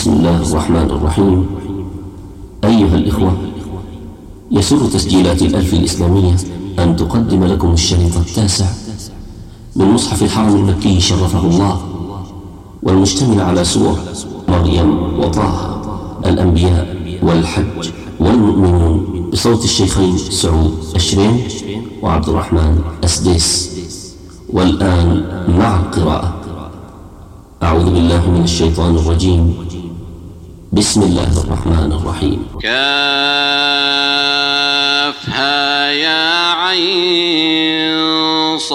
بسم الله الرحمن الرحيم. أيها الإخوة، يسر تسجيلات الألف الإسلامية أن تقدم لكم الشريط التاسع من مصحف الحرم المكي شرفه الله، والمشتمل على سور مريم وطه، الأنبياء والحج والمؤمنون، بصوت الشيخين سعود الشرين وعبد الرحمن السديس. والآن مع القراءة. أعوذ بالله من الشيطان الرجيم. بسم الله الرحمن الرحيم. كافها يا عين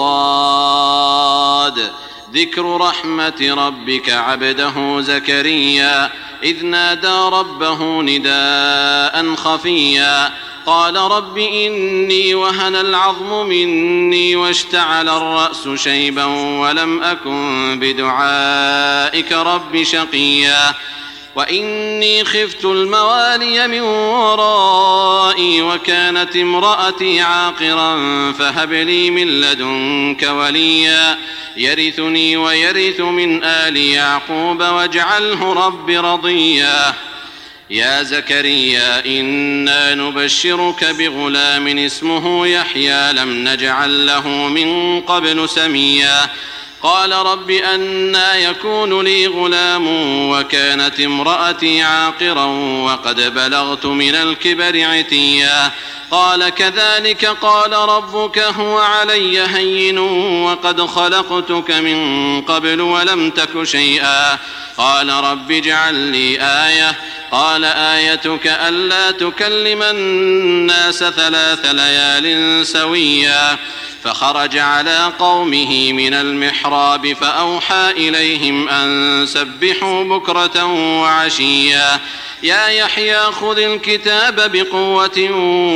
صاد. ذكر رحمة ربك عبده زكريا إذ نادى ربه نداء خفيا قال رب إني وهن العظم مني واشتعل الرأس شيبا ولم أكن بدعائك رب شقيا وإني خفت الموالي من ورائي وكانت امرأتي عاقرا فهب لي من لدنك وليا يرثني ويرث من آل يعقوب واجعله رب رضيا. يا زكريا إنا نبشرك بغلام اسمه يحيى لم نجعل له من قبل سميا قال رب أنى يكون لي غلام وكانت امرأتي عاقرا وقد بلغت من الكبر عتيا قال كذلك قال ربك هو علي هين وقد خلقتك من قبل ولم تك شيئا قال رب اجعل لي آية قال آيتك ألا تكلم الناس 3 ليال سويا فخرج على قومه من المحراب فأوحى إليهم أن سبحوا بكرة وعشيا يا يحيى خذ الكتاب بقوة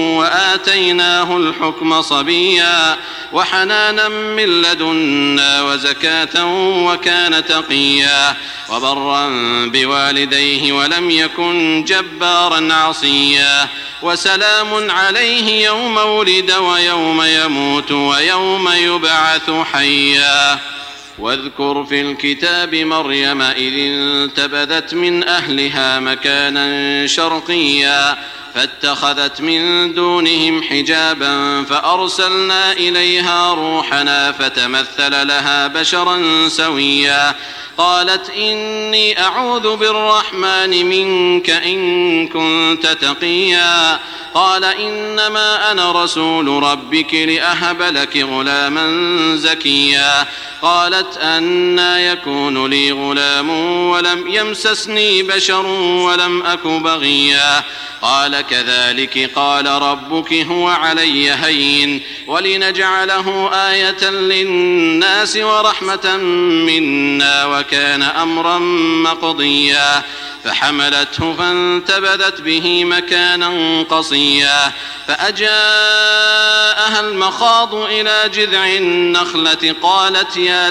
وآتيناه الحكم صبيا وحنانا من لدنا وزكاة وكان تقيا وبرا بوالديه ولم يكن جبارا عصيا وسلام عليه يوم ولد ويوم يموت ويوم يبعث حيا. واذكر في الكتاب مريم إذ انتبذت من أهلها مكانا شرقيا فاتخذت من دونهم حجابا فأرسلنا إليها روحنا فتمثل لها بشرا سويا قالت إني أعوذ بالرحمن منك إن كنت تقيا قال إنما أنا رسول ربك لأهب لك غلاما زكيا قالت أنى يكون لي غلام ولم يمسسني بشر ولم أك بغيا قال كذلك قال ربك هو علي هين ولنجعله آية للناس ورحمة منا وكان أمرا مقضيا فحملته فانتبذت به مكانا قصيا فأجاءها المخاض إلى جذع النخلة قالت يا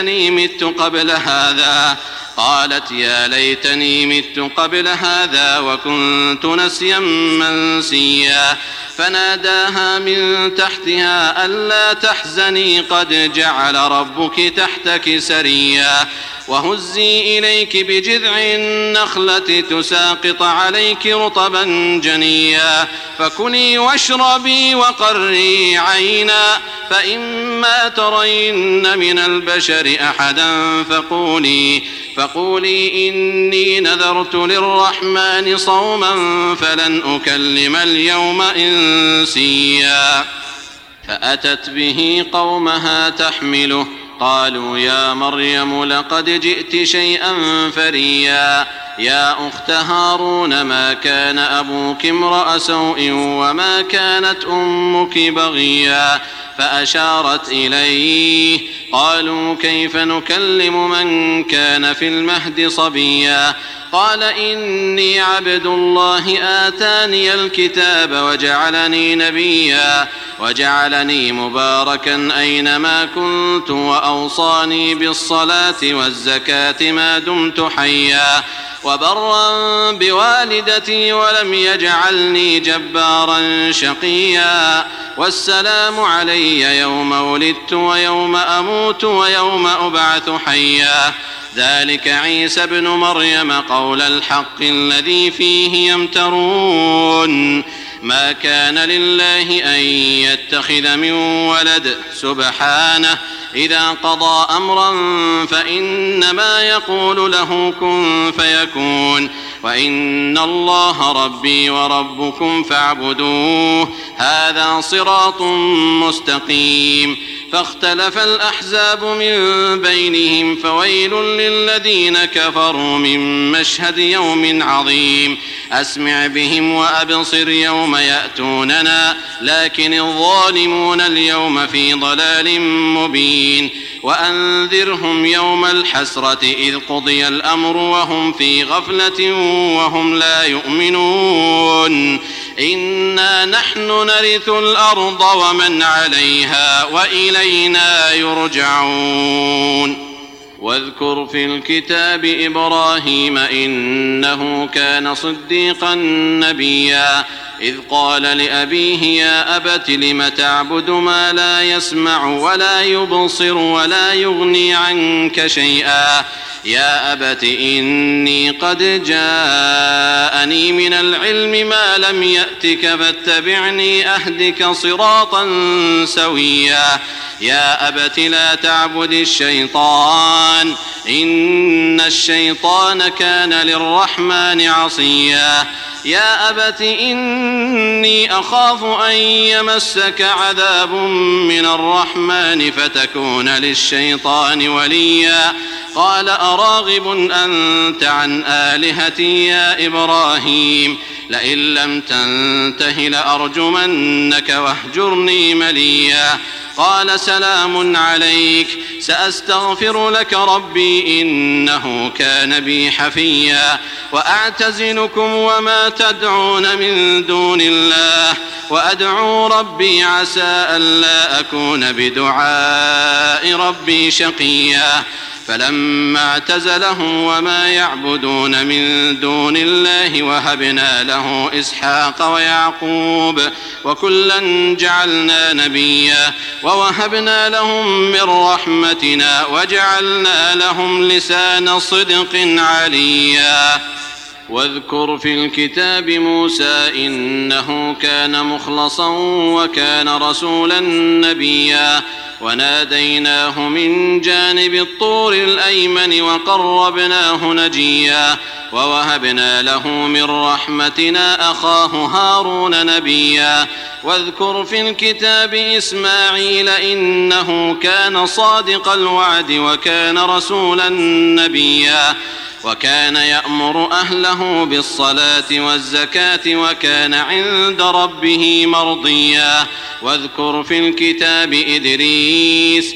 ليتني مت قبل هذا وكنت نسيا منسيا فناداها من تحتها ألا تحزني قد جعل ربك تحتك سريا وهزي إليك بجذع النخلة تساقط عليك رطبا جنيا فكلي واشربي وقري عينا فإما ترين من البشر أحدا فقولي إني نذرت للرحمن صوما فلن أكلم اليوم إنسيا فأتت به قومها تحمله قالوا يا مريم لقد جئت شيئا فريا يا أخت هارون ما كان أبوك امرأ سوء وما كانت أمك بغيا فأشارت إليه قالوا كيف نكلم من كان في المهد صبيا قال إني عبد الله آتاني الكتاب وجعلني نبيا وجعلني مباركا أينما كنت وأوصاني بالصلاة والزكاة ما دمت حيا وبرا بوالدتي ولم يجعلني جبارا شقيا والسلام علي يوم ولدت ويوم أموت ويوم أبعث حيا ذلك عيسى ابن مريم قول الحق الذي فيه يمترون ما كان لله أن يتخذ من ولد سبحانه إذا قضى أمرا فإنما يقول له كن فيكون وإن الله ربي وربكم فاعبدوه هذا صراط مستقيم فاختلف الأحزاب من بينهم فويل للذين كفروا من مشهد يوم عظيم أسمع بهم وأبصر يوم يأتوننا لكن الظالمون اليوم في ضلال مبين وأنذرهم يوم الحسرة إذ قضي الأمر وهم في غفلة وهم لا يؤمنون إنا نحن نرث الأرض ومن عليها وإلينا يرجعون واذكر في الكتاب إبراهيم إنه كان صديقا نبيا إذ قال لأبيه يا أبت لم تعبد ما لا يسمع ولا يبصر ولا يغني عنك شيئا يا أبت إني قد جاءني من العلم ما لم يأتك فاتبعني أهدك صراطا سويا يا أبت لا تعبد الشيطان إن الشيطان كان للرحمن عصيا يا أبت إني أخاف أن يمسك عذاب من الرحمن فتكون للشيطان وليا قال أراغب أنت عن آلهتي يا إبراهيم لئن لم تنته لأرجمنك واهجرني مليا قال سلام عليك سأستغفر لك ربي إنه كان بي حفيا وأعتزلكم وما تدعون من دون الله وأدعو ربي عسى ألا أكون بدعاء ربي شقيا فلما اعتزلهم وما يعبدون من دون الله وهبنا له إسحاق ويعقوب وكلا جعلنا نبيا ووهبنا لهم من رحمتنا وجعلنا لهم لسان صدق عليا واذكر في الكتاب موسى إنه كان مخلصا وكان رسولا نبيا وناديناه من جانب الطور الأيمن وقربناه نجيا ووهبنا له من رحمتنا أخاه هارون نبيا واذكر في الكتاب إسماعيل إنه كان صادق الوعد وكان رسولا نبيا وكان يأمر أهله بالصلاة والزكاة وكان عند ربه مرضيا واذكر في الكتاب إدريس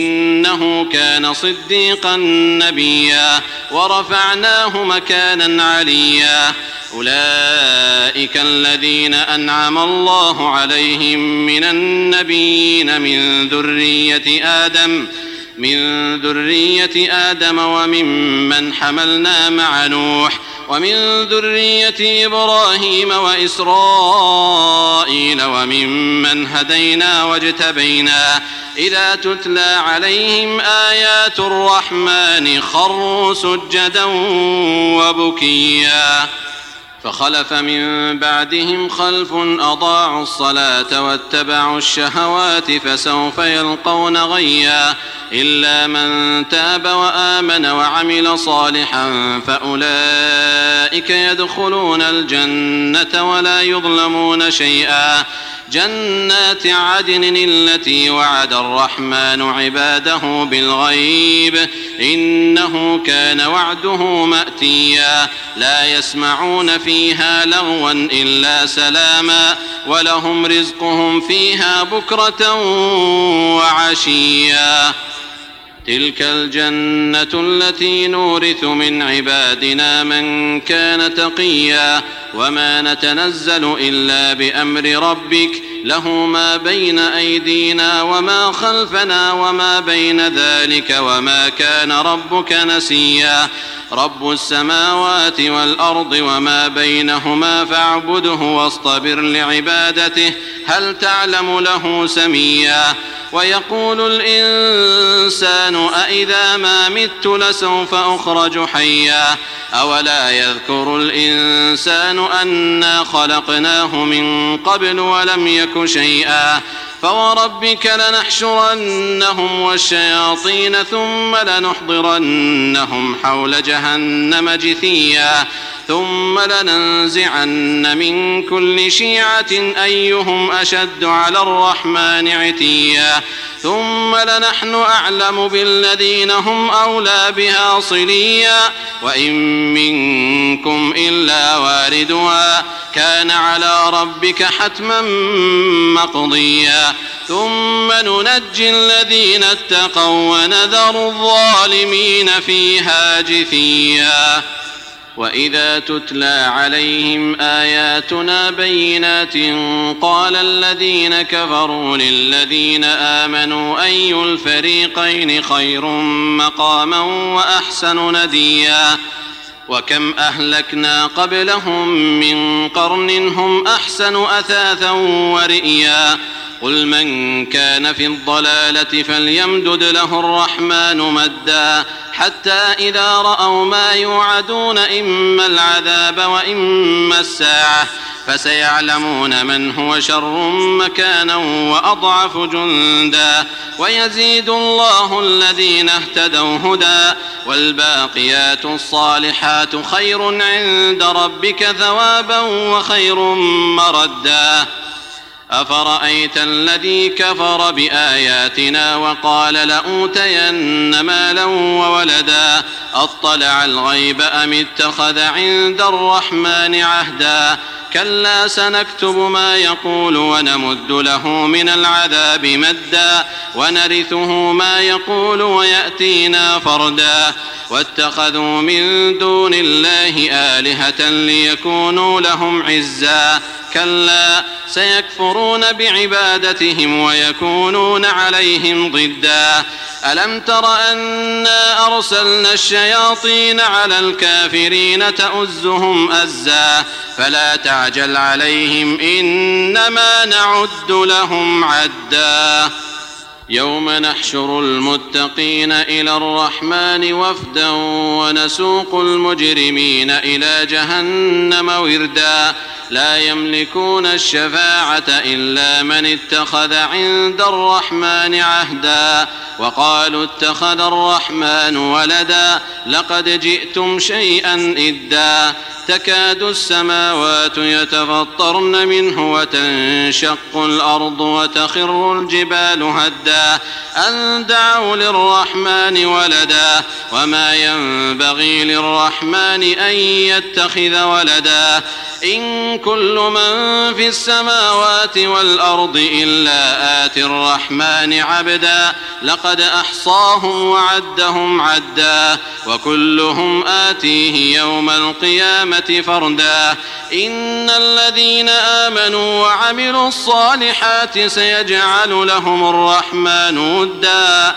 إنه كان صديقا نبيا ورفعناه مكانا عليا أولئك الذين أنعم الله عليهم من النبيين من ذرية آدم وممن حملنا مع نوح ومن ذرية إبراهيم وإسرائيل وممن هدينا واجتبينا إذا تتلى عليهم آيات الرحمن خروا سجدا وبكيا فخلف من بعدهم خلف أضاعوا الصلاة واتبعوا الشهوات فسوف يلقون غيا إلا من تاب وآمن وعمل صالحا فأولئك يدخلون الجنة ولا يظلمون شيئا جنات عدن التي وعد الرحمن عباده بالغيب إنه كان وعده مأتيا لا يسمعون فيها لغوا إلا سلاما ولهم رزقهم فيها بكرة وعشيا تلك الجنة التي نورث من عبادنا من كان تقيا وما نتنزل إلا بأمر ربك له ما بين أيدينا وما خلفنا وما بين ذلك وما كان ربك نسيا رب السماوات والأرض وما بينهما فاعبده واصطبر لعبادته هل تعلم له سميا ويقول الإنسان أإذا ما مت لسوف أخرج حيا أولا يذكر الإنسان أنا خلقناه من قبل ولم يك شيئا فوربك لنحشرنهم والشياطين ثم لنحضرنهم حول جهنم جثيا ثم لننزعن من كل شيعة أيهم أشد على الرحمن عتيا ثم لنحن أعلم بالذين هم أولى بها صليا وإن منكم إلا واردها كان على ربك حتما مقضيا ثم ننجي الذين اتقوا ونذر الظالمين فيها جثيا وإذا تتلى عليهم آياتنا بينات قال الذين كفروا للذين آمنوا أي الفريقين خير مقاما وأحسن نديا وكم أهلكنا قبلهم من قرن هم أحسن أثاثا ورئيا قل من كان في الضلالة فليمدد له الرحمن مدا حتى إذا رأوا ما يوعدون إما العذاب وإما الساعة فسيعلمون من هو شر مكانا وأضعف جندا ويزيد الله الذين اهتدوا هدى والباقيات الصالحات خير عند ربك ثوابا وخير مردا أفرأيت الذي كفر بآياتنا وقال لأوتين مالا وولدا أطلع الغيب أم اتخذ عند الرحمن عهدا كلا سنكتب ما يقول ونمد له من العذاب مدا ونرثه ما يقول ويأتينا فردا واتخذوا من دون الله آلهة ليكونوا لهم عزا كلا سيكفرون بعبادتهم ويكونون عليهم ضدا ألم تر أنا أرسلنا الشياطين على الكافرين تؤزهم أزا فلا تعجل عليهم إنما نعد لهم عدا يوم نحشر المتقين إلى الرحمن وفدا ونسوق المجرمين إلى جهنم وردا لا يملكون الشفاعة إلا من اتخذ عند الرحمن عهدا وقالوا اتخذ الرحمن ولدا لقد جئتم شيئا إدا تكاد السماوات يتفطرن منه وتنشق الأرض وتخر الجبال هدا أن دعوا للرحمن ولدا وما ينبغي للرحمن أن يتخذ ولدا إن كل من في السماوات والأرض إلا آتي الرحمن عبدا لقد أحصاهم وعدهم عدا وكلهم آتيه يوم القيامة فردا إن الذين آمنوا وعملوا الصالحات سيجعل لهم الرحمن ودا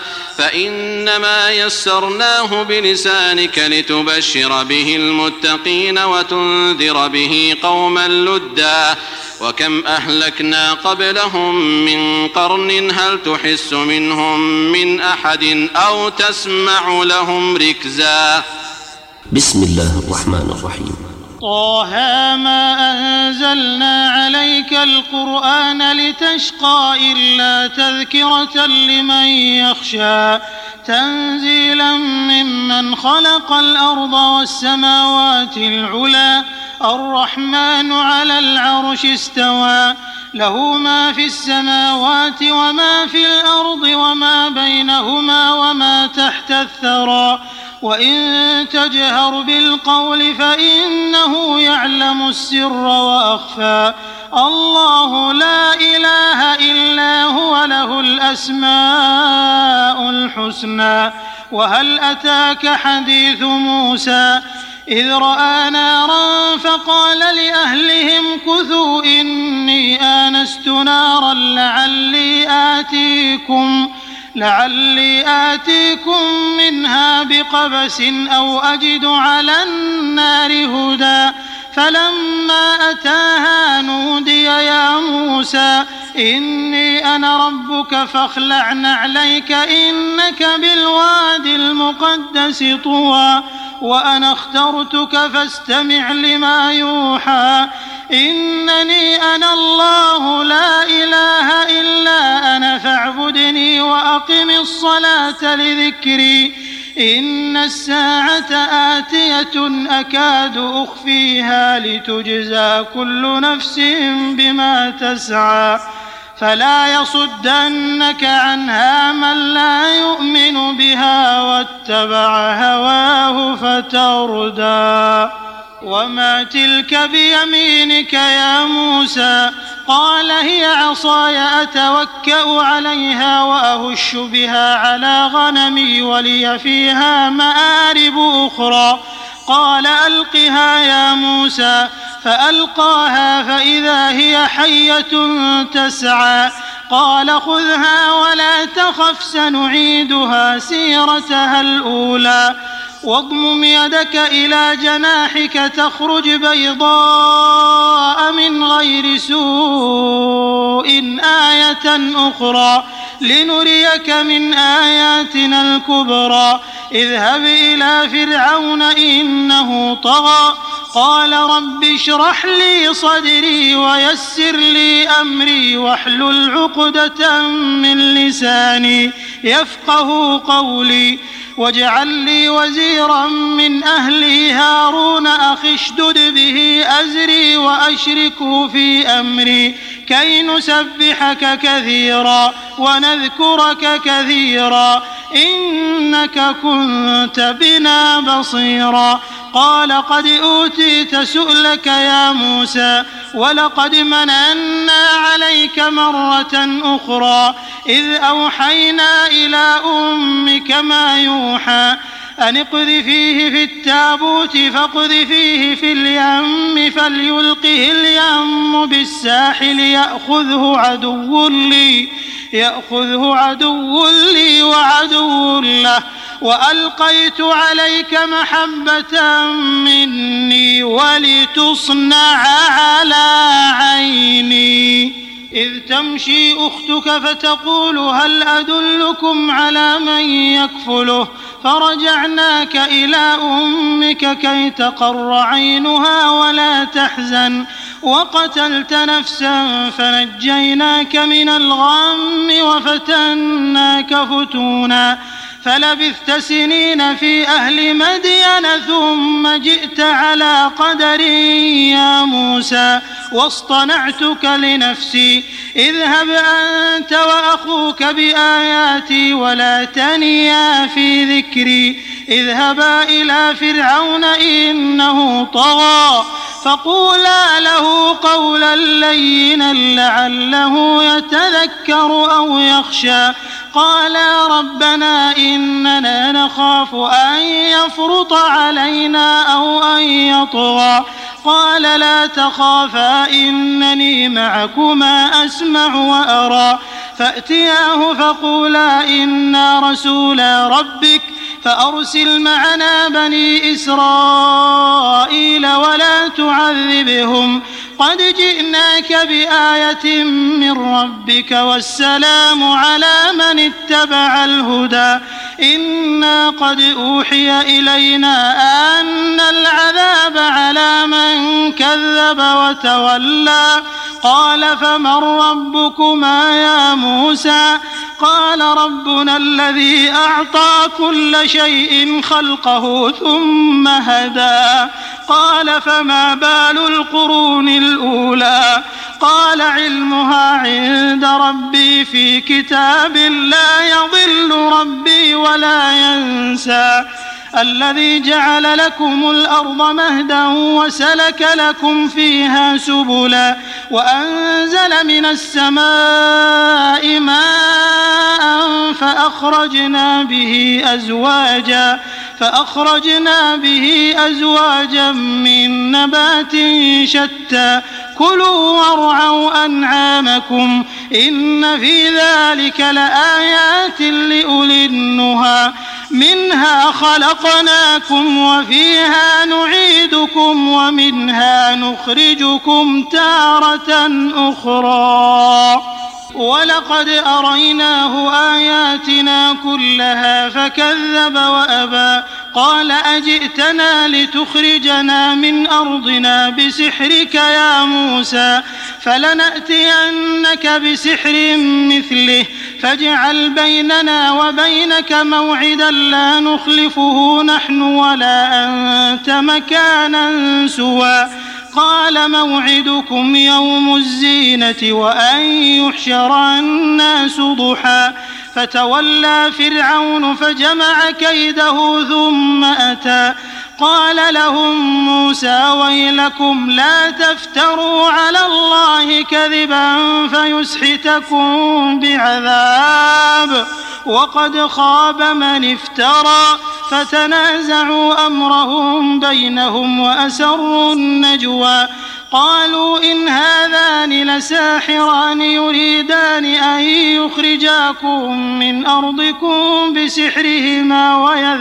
فإنما يسرناه بلسانك لتبشر به المتقين وتنذر به قوما لدا وكم أهلكنا قبلهم من قرن هل تحس منهم من أحد أو تسمع لهم ركزا بسم الله الرحمن الرحيم طه ما أنزلنا عليك القرآن لتشقى إلا تذكرة لمن يخشى تنزيلا ممن خلق الأرض والسماوات العلى الرحمن على العرش استوى له ما في السماوات وما في الأرض وما بينهما وما تحت الثرى وإن تجهر بالقول فإنه يعلم السر وأخفى الله لا إله إلا هو له الأسماء الحسنى وهل أتاك حديث موسى إذ رأى نارا فقال لأهلهم كثوا إني آنست نارا لعلي آتيكم منها بقبس أو أجد على النار هدى فلما أتاها نودي يا موسى إني أنا ربك فاخلع نعليك إنك بالواد المقدس طوى وأنا اخترتك فاستمع لما يوحى إنني أنا الله لا إله إلا أنا فاعبدني وأقم الصلاة لذكري إن الساعة آتية أكاد أخفيها لتجزى كل نفس بما تسعى فلا يصدنك عنها من لا يؤمن بها واتبع هواه فتردى وما تلك بيمينك يا موسى قال هي عصاي أتوكأ عليها وأهش بها على غنمي ولي فيها مآرب أخرى قال ألقها يا موسى فألقاها فإذا هي حية تسعى قال خذها ولا تخف سنعيدها سيرتها الأولى واضمم يدك إلى جناحك تخرج بيضاء من غير سوء آية أخرى لنريك من آياتنا الكبرى اذهب إلى فرعون إنه طغى قال رب اشرح لي صدري ويسر لي أمري واحلل عقدة من لساني يفقه قولي واجعل لي وزيرا من أهلي هارون أخي اشدد به أزري وأشركه في أمري كي نسبحك كثيرا ونذكرك كثيرا إنك كنت بنا بصيرا قال قد أوتيت سؤلك يا موسى ولقد مننا عليك مرة أخرى إذ أوحينا إلى أمك ما يوحى أن اقذفيه في التابوت فاقذفيه في اليم فليلقه اليم بالساحل يأخذه عدو لي وعدو له وألقيت عليك محبة مني ولتصنع على عيني إذ تمشي أختك فتقول هل أدلكم على من يكفله فرجعناك إلى أمك كي تقر عينها ولا تحزن وقتلت نفسا فنجيناك من الغم وفتناك فتونا فلبثت سنين في أهل مدين ثم جئت على قدر يا موسى واصطنعتك لنفسي اذهب أنت وأخوك بآياتي ولا تنيا في ذكري اذهبا إلى فرعون إنه طغى فقولا له قولا لينا لعله يتذكر أو يخشى قالا ربنا إننا نخاف أن يفرط علينا أو أن يطغى قال لا تخافا إنني معكما أسمع وأرى فأتياه فقولا إنا رسولا ربك فأرسل معنا بني إسرائيل ولا تعذبهم قد جئناك بآية من ربك والسلام على من اتبع الهدى إنا قد أوحي إلينا أن العذاب على من كذب وتولى قال فمن ربكما يا موسى قال ربنا الذي أعطى كل شيء خلقه ثم هدى قال فما بال القرون الأولى قال علمها عند ربي في كتاب لا يضل ربي ولا ينسى الذي جعل لكم الأرض مهدا وسلك لكم فيها سبلا وأنزل من السماء ماء فأخرجنا به أزواجا من نبات شتى كلوا وارعوا أنعامكم إن في ذلك لآيات لأولي النهى منها خلقناكم وفيها نعيدكم ومنها نخرجكم تارة أخرى ولقد أريناه آياتنا كلها فكذب وأبى قال أجئتنا لتخرجنا من أرضنا بسحرك يا موسى فلنأتينك بسحر مثله فاجعل بيننا وبينك موعدا لا نخلفه نحن ولا أنت مكانا سوى قال موعدكم يوم الزينة وأن يحشر الناس ضحى فتولى فرعون فجمع كيده ثم أتى قال لهم موسى ويلكم لا تفتروا على الله كذبا فيسحتكم بعذاب وقد خاب من افترى فتنازعوا أمرهم بينهم وأسروا النجوى قالوا إن هذان لساحران يريدان أن يخرجاكم من أرضكم بسحرهما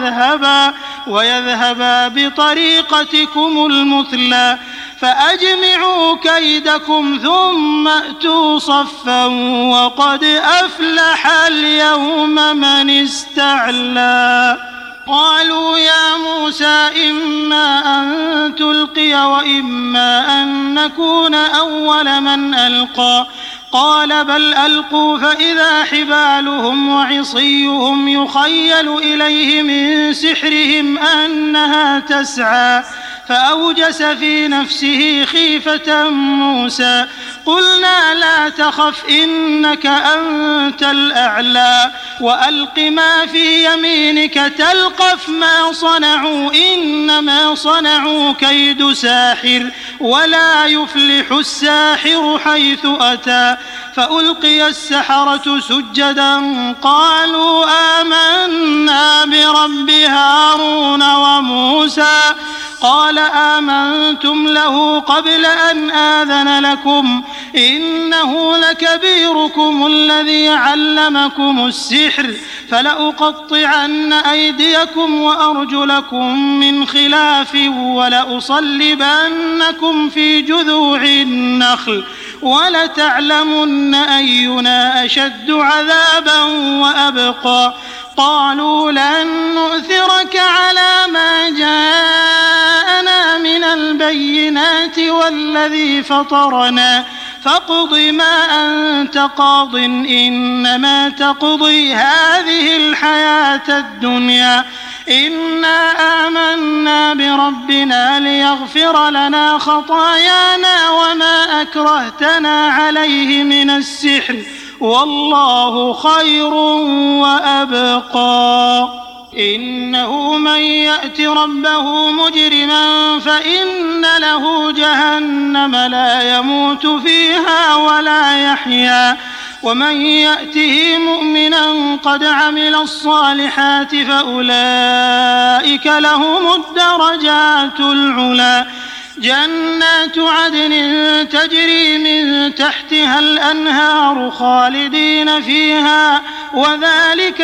ويذهبا بطريقتكم المثلى فأجمعوا كيدكم ثم أتوا صفا وقد أفلح اليوم من استعلى قالوا يا موسى إما أن تلقي وإما أن نكون أول من ألقى قال بل ألقوا فإذا حبالهم وعصيهم يخيل إليه من سحرهم أنها تسعى فأوجس في نفسه خيفة موسى قلنا لا تخف إنك أنت الأعلى وألق ما في يمينك تلقف ما صنعوا إنما صنعوا كيد ساحر ولا يفلح الساحر حيث أتى فألقي السحرة سجدا قالوا آمنا برب هارون وموسى قال آمنتم له قبل أن آذن لكم إنه لكبيركم الذي علمكم السحر فلأقطعن أيديكم وأرجلكم من خلاف ولأصلبنكم في جذوع النخل ولتعلمن أينا أشد عذابا وأبقى قالوا لن نؤثرك على ما جاءنا من البينات والذي فطرنا فاقض ما أنت قاض إنما تقضي هذه الحياة الدنيا إنا آمنا بربنا ليغفر لنا خطايانا وما أكرهتنا عليه من السحر والله خير وأبقى إنه من يأت ربه مجرما فإن له جهنم لا يموت فيها ولا يحيا ومن يأته مؤمنا قد عمل الصالحات فأولئك لهم الدرجات العلى جنات عدن تجري من تحتها الأنهار خالدين فيها وذلك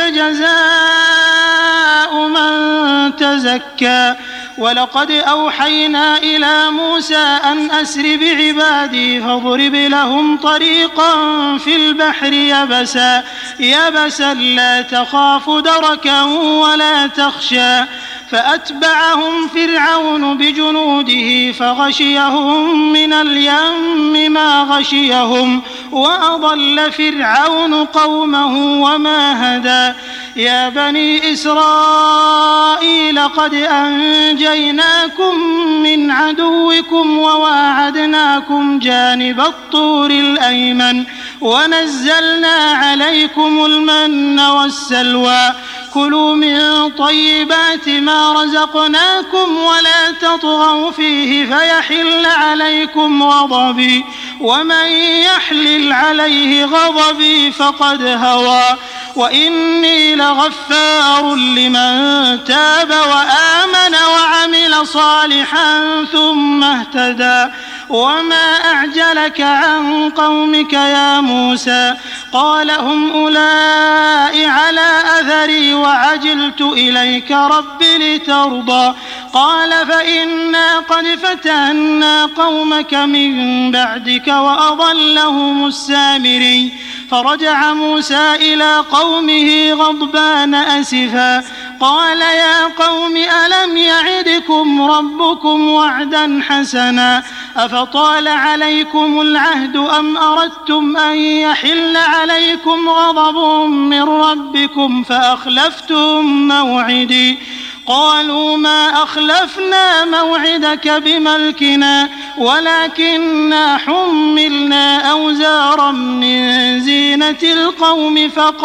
جزاء من تزكى ولقد أوحينا إلى موسى أن أسر بعبادي فاضرب لهم طريقا في البحر يبسا لا تخاف دركا ولا تخشى فأتبعهم فرعون بجنوده فغشيهم من اليم ما غشيهم وأضل فرعون قومه وما هدى يا بني إسرائيل قد أنجيناكم من عدوكم وواعدناكم جانب الطور الأيمن ونزلنا عليكم المن والسلوى كلوا من طيبات ما رزقناكم ولا تطغوا فيه فيحل عليكم غضبي ومن يحلل عليه غضبي فقد هوى وإني لغفار لمن تاب وآمن وعمل صالحا ثم اهتدى وما أعجلك عن قومك يا موسى؟ قال هم أولئك على أثري وعجلت إليك رب لترضى. قال فإنا قد فتنا قومك من بعدك وأضلهم السامري. فرجع موسى إلى قومه غضبان أسفا قال يا قوم ألم يعدكم ربكم وعدا حسنا أفطال عليكم العهد أم أردتم أن يحل عليكم غضب من ربكم فأخلفتم موعدي؟ قالوا ما أخلفنا موعدك بملكنا ولكننا حملنا أوزارا من زينة القوم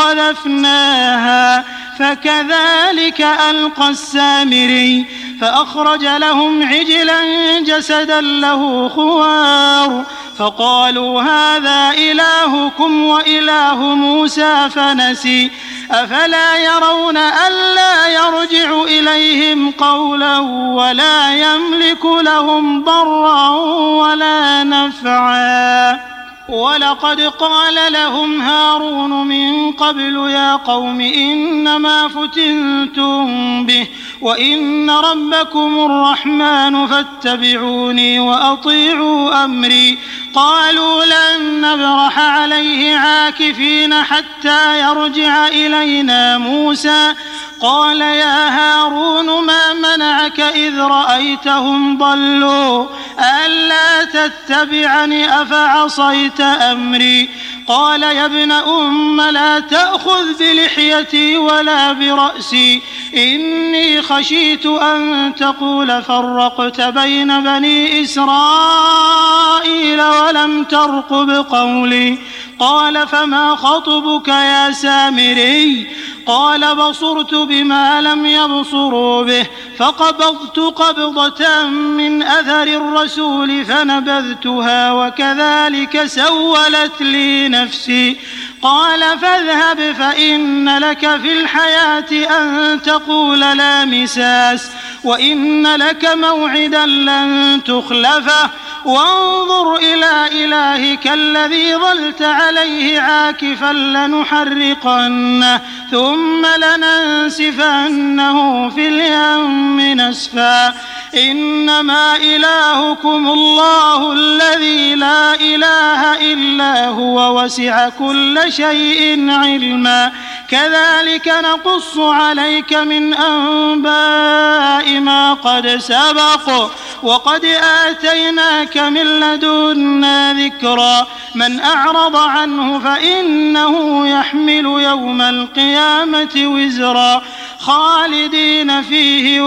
فقذفناها فكذلك ألقى السامري. فأخرج لهم عجلا جسدا له خوار فقالوا هذا إلهكم وإله موسى فنسي. أفلا يرون ألا يرجع إليهم قولا ولا يملك لهم ضرا ولا نفعا؟ ولقد قال لهم هارون من قبل يا قوم إنما فتنتم به وإن ربكم الرحمن فاتبعوني وأطيعوا أمري. قالوا لن نبرح عليه عاكفين حتى يرجع إلينا موسى. قال يا هارون ما منعك إذ رأيتهم ضلوا ألا تتبعني أفعصيت أمري؟ قال يا ابن أم لا تأخذ بلحيتي ولا برأسي إني خشيت أن تقول فرقت بين بني إسرائيل ولم ترقب قولي. قال فما خطبك يا سامري؟ قال بصرت بما لم يبصروا به فقبضت قبضة من أثر الرسول فنبذتها وكذلك سولت لي نفسي. قال فاذهب فإن لك في الحياة أن تقول لا مساس وإن لك موعدا لن تخلفه وانظر إلى إلهك الذي ظلت عليه عاكفا لنحرقنه ثم لننسفنه في اليم نسفا. إنما إلهكم الله الذي لا إله إلا هو وسع كل شيء علما. كذلك نقص عليك من أنباء ما قد سبق وقد آتيناك من لدنا ذكرا. من أعرض عنه فإنه يحمل يوم القيامة وزرا خالدين فيه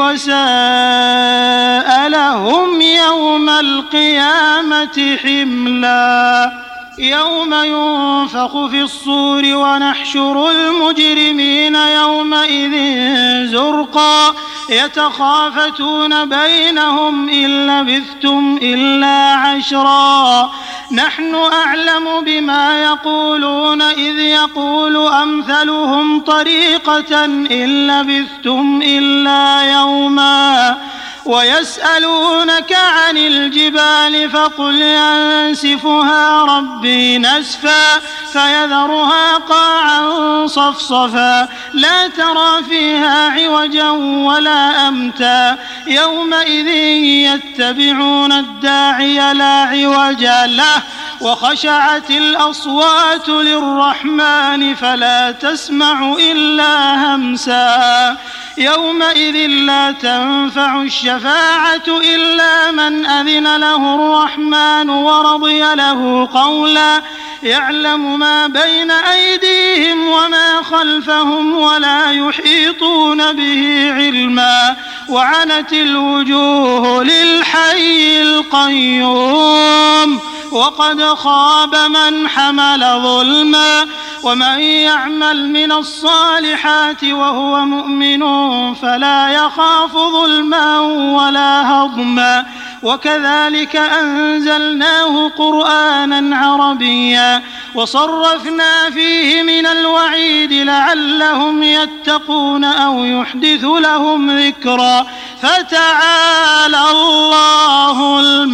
وساء لهم يوم القيامة حملا. يوم ينفخ في الصور ونحشر المجرمين يومئذ زرقا يتخافتون بينهم إن لبثتم إلا عشرا نحن أعلم بما يقولون إذ يقول أمثلهم طريقة إن لبثتم إلا يوما ويسألونك عن الجبال فقل ينسفها ربي نسفا فيذرها قاعا صفصفا لا ترى فيها عوجا ولا أمتا. يومئذ يتبعون الداعي لا عوج له وخشعت الأصوات للرحمن فلا تسمع إلا همسا. يومئذ لا تنفع الشفاعة إلا من أذن له الرحمن ورضي له قولا. يعلم ما بين أيديهم وما خلفهم ولا يحيطون به علما. وعنت الوجوه للحي القيوم وقد خاب من حمل ظلما. ومن يعمل من الصالحات وهو مؤمن فلا يخاف ظلما ولا هضما. وكذلك أنزلناه قرآنا عربيا وصرفنا فيه من الوعيد لعلهم يتقون أو يحدث لهم ذكرا. فتعالى الله الملك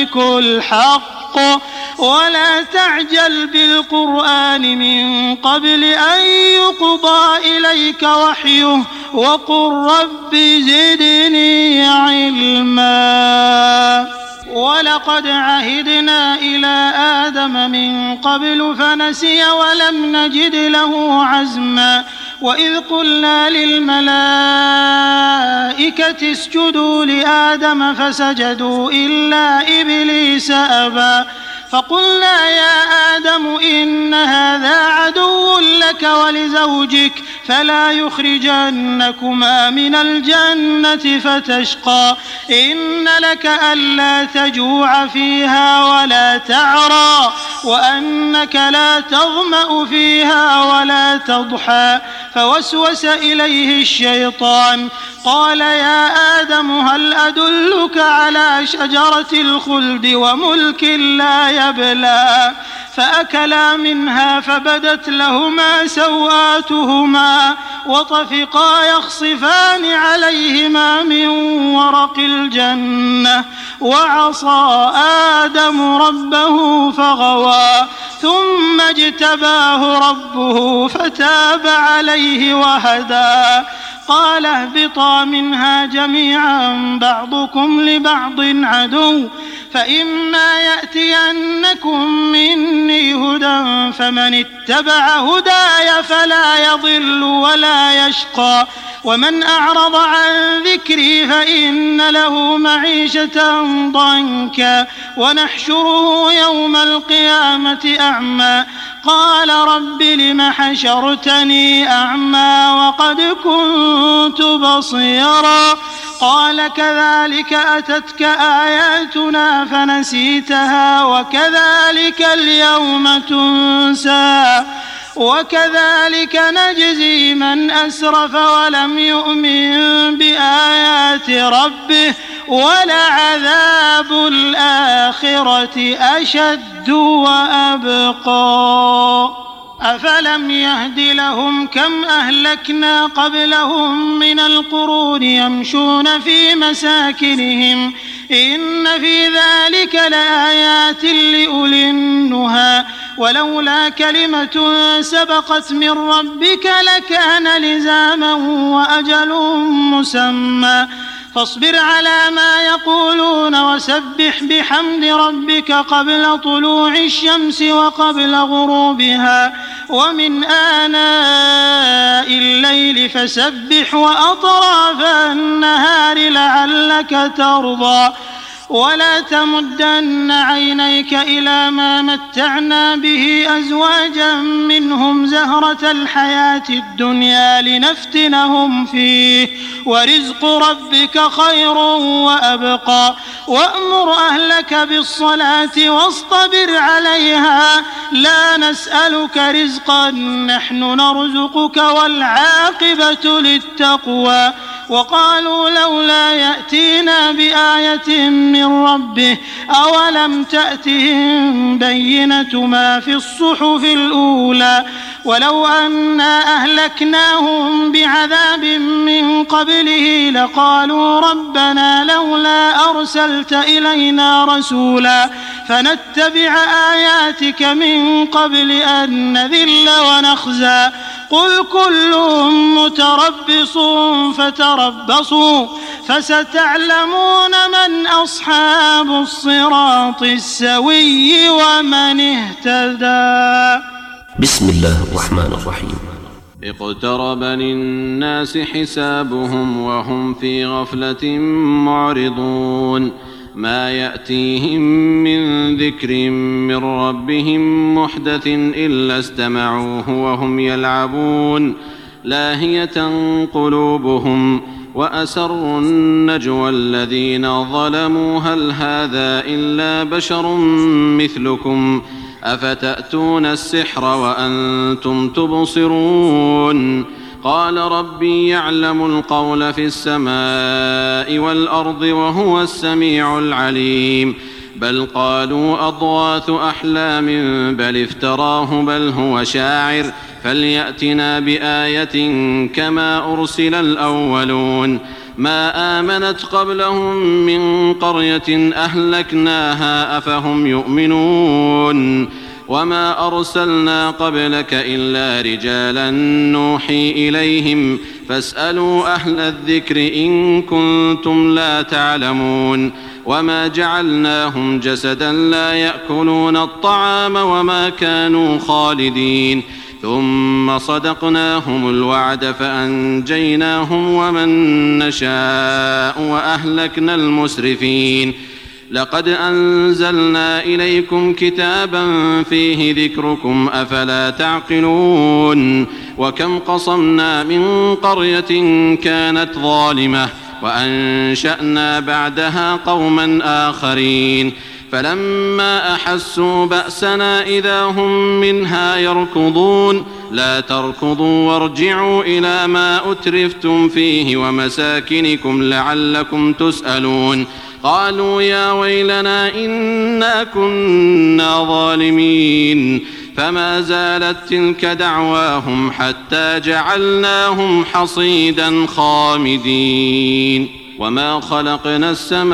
الملك الحق ولا تعجل بالقرآن من قبل أن يقضى إليك وحيه وقل رب زدني علما ولقد عهدنا إلى آدم من قبل فنسي ولم نجد له عزما وإذ قلنا للملائكة اسجدوا لآدم فسجدوا إلا إبليس أبى فقلنا يا آدم إن هذا عدو لك ولزوجك فلا يخرجنكما من الجنة فتشقى إن لك ألا تجوع فيها ولا تعرى وأنك لا تظمأ فيها ولا تضحى فوسوس إليه الشيطان قال يا آدم هل أدلك على شجرة الخلد وملك لا يبلى فأكلا منها فبدت لهما سوآتهما وطفقا يخصفان عليهما من ورق الجنة وعصى آدم ربه فغوى ثم اجتباه ربه فتاب عليه وهدى قال اهبطا منها جميعا بعضكم لبعض عدو فإما يأتينكم مني هدى فمن اتبع هداي فلا يضل ولا يشقى ومن أعرض عن ذكري فإن له معيشة ضنكا ونحشره يوم القيامة أعمى قال رب لم حشرتني أعمى وقد كنت بصيرا قال كذلك أتتك آياتنا فنسيتها وكذلك اليوم تنسى وكذلك نجزي من أسرف ولم يؤمن بآيات ربه ولعذاب الآخرة أشد وأبقى أفلم يهد لهم كم أهلكنا قبلهم من القرون يمشون في مساكنهم إن في ذلك لآيات لأولي النهى ولولا كلمة سبقت من ربك لكان لزاما وأجل مسمى فاصبر على ما يقولون وسبح بحمد ربك قبل طلوع الشمس وقبل غروبها ومن آناء الليل فسبح وأطراف النهار لعلك ترضى ولا تمدن عينيك إلى ما متعنا به أزواجا منهم زهرة الحياة الدنيا لنفتنهم فيه ورزق ربك خير وأبقى وأمر أهلك بالصلاة واصطبر عليها لا نسألك رزقا نحن نرزقك والعاقبة للتقوى وقالوا لولا يأتينا بآية من ربه أولم تأتهم بينة ما في الصحف الأولى ولو أنا أهلكناهم بعذاب من قبله لقالوا ربنا لولا أرسلت إلينا رسولا فنتبع آياتك من قبل أن نذل ونخزى قل كل متربص فتربصوا فستعلمون من أصحاب الصراط السوي ومن اهتدى. بسم الله الرحمن الرحيم. اقترب للناس حسابهم وهم في غفلة معرضون ما يأتيهم من ذكر من ربهم محدث إلا استمعوه وهم يلعبون لاهية قلوبهم وأسروا النجوى الذين ظلموا هل هذا إلا بشر مثلكم أفتأتون السحر وأنتم تبصرون قال ربي يعلم القول في السماء والأرض وهو السميع العليم بل قالوا أضغاث أحلام بل افتراه بل هو شاعر فليأتنا بآية كما أرسل الأولون ما آمنت قبلهم من قرية أهلكناها أفهم يؤمنون وما أرسلنا قبلك إلا رجالا نوحي إليهم فاسألوا أهل الذكر إن كنتم لا تعلمون وما جعلناهم جسدا لا يأكلون الطعام وما كانوا خالدين ثم صدقناهم الوعد فأنجيناهم ومن نشاء وأهلكنا المسرفين لقد أنزلنا إليكم كتابا فيه ذكركم أفلا تعقلون وكم قصمنا من قرية كانت ظالمة وأنشأنا بعدها قوما آخرين فلما أحسوا بأسنا إذا هم منها يركضون لا تركضوا وارجعوا إلى ما أترفتم فيه ومساكنكم لعلكم تسألون قالوا يا ويلنا إنا كنا ظالمين فما زالت تلك دعواهم حتى جعلناهم حصيدا خامدين وما خلقنا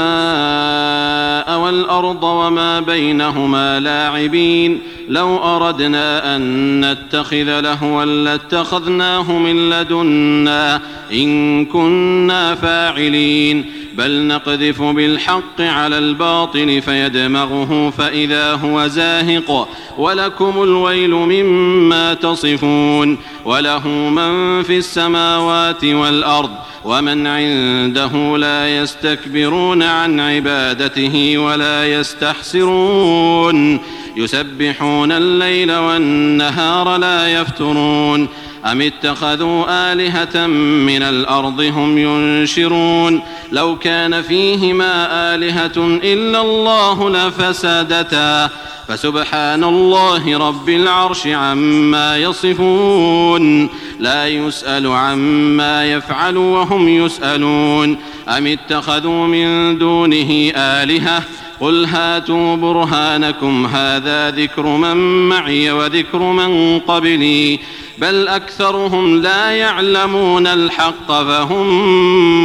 السماء والأرض وما بينهما لاعبين لو أردنا أن نتخذ لهوا لاتخذناه من لدنا إن كنا فاعلين بل نقذف بالحق على الباطل فيدمغه فإذا هو زاهق ولكم الويل مما تصفون وله من في السماوات والأرض ومن عنده لا يستكبرون عن عبادته ولا يستحسرون يسبحون الليل والنهار لا يفترون أم اتخذوا آلهة من الأرض هم ينشرون لو كان فيهما آلهة إلا الله لفسدتا فسبحان الله رب العرش عما يصفون لا يسأل عما يفعل وهم يسألون أم اتخذوا من دونه آلهة قل هاتوا برهانكم هذا ذكر من معي وذكر من قبلي بل أكثرهم لا يعلمون الحق فهم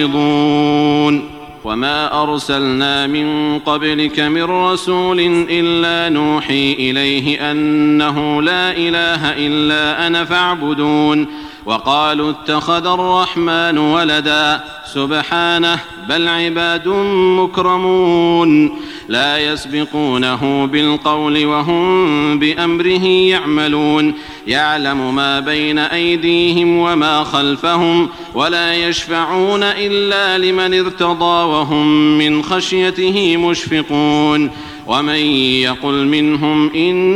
معرضون وما أرسلنا من قبلك من رسول إلا نوحي إليه أنه لا إله إلا أنا فاعبدون وقالوا اتخذ الرحمن ولدا سبحانه بل عباد مكرمون لا يسبقونه بالقول وهم بأمره يعملون يعلم ما بين أيديهم وما خلفهم ولا يشفعون إلا لمن ارتضى وهم من خشيته مشفقون ومن يقل منهم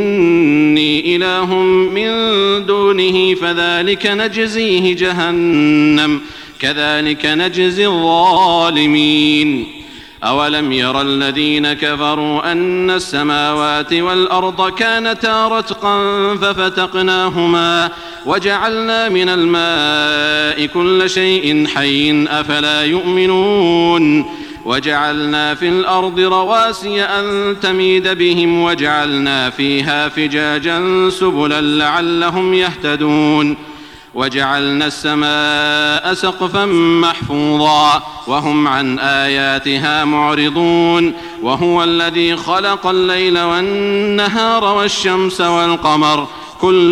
إني إله من دونه فذلك نجزيه جهنم كذلك نجزي الظالمين أولم ير الذين كفروا أن السماوات والأرض كانتا رتقا ففتقناهما وجعلنا من الماء كل شيء حي أفلا يؤمنون وجعلنا في الأرض رواسي أن تميد بهم وجعلنا فيها فجاجا سبلا لعلهم يهتدون وجعلنا السماء سقفا محفوظا وهم عن آياتها معرضون وهو الذي خلق الليل والنهار والشمس والقمر كل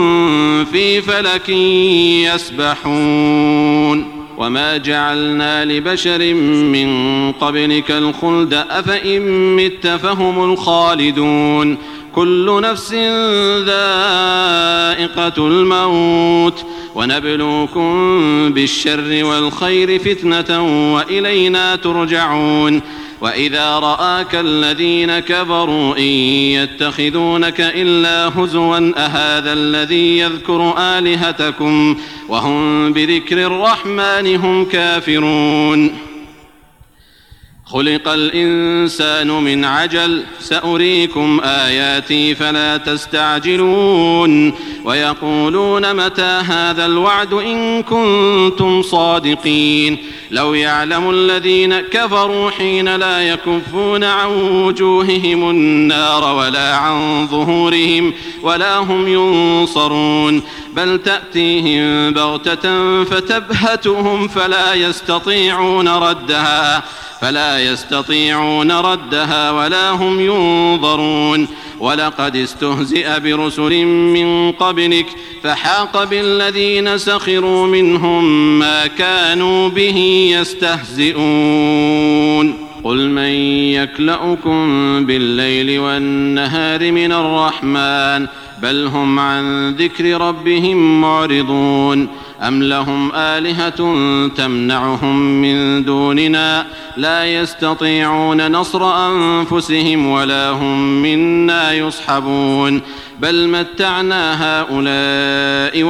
في فلك يسبحون وما جعلنا لبشر من قبلك الخلد أفإن مت فهم الخالدون كل نفس ذائقة الموت ونبلوكم بالشر والخير فتنة وإلينا ترجعون وإذا رآك الذين كفروا إن يتخذونك إلا هزوا أهذا الذي يذكر آلهتكم وهم بذكر الرحمن هم كافرون خلق الإنسان من عجل سأريكم آياتي فلا تستعجلون ويقولون متى هذا الوعد إن كنتم صادقين لو يعلم الذين كفروا حين لا يكفون عن وجوههم النار ولا عن ظهورهم ولا هم ينصرون بل تأتيهم بغتة فتبهتهم فلا يستطيعون ردها ولا هم ينظرون ولقد استهزئ برسل من قبلك فحاق بالذين سخروا منهم ما كانوا به يستهزئون قل من يكلؤكم بالليل والنهار من الرحمن بل هم عن ذكر ربهم معرضون أم لهم آلهة تمنعهم من دوننا لا يستطيعون نصر أنفسهم ولا هم منا يصحبون بل متعنا هؤلاء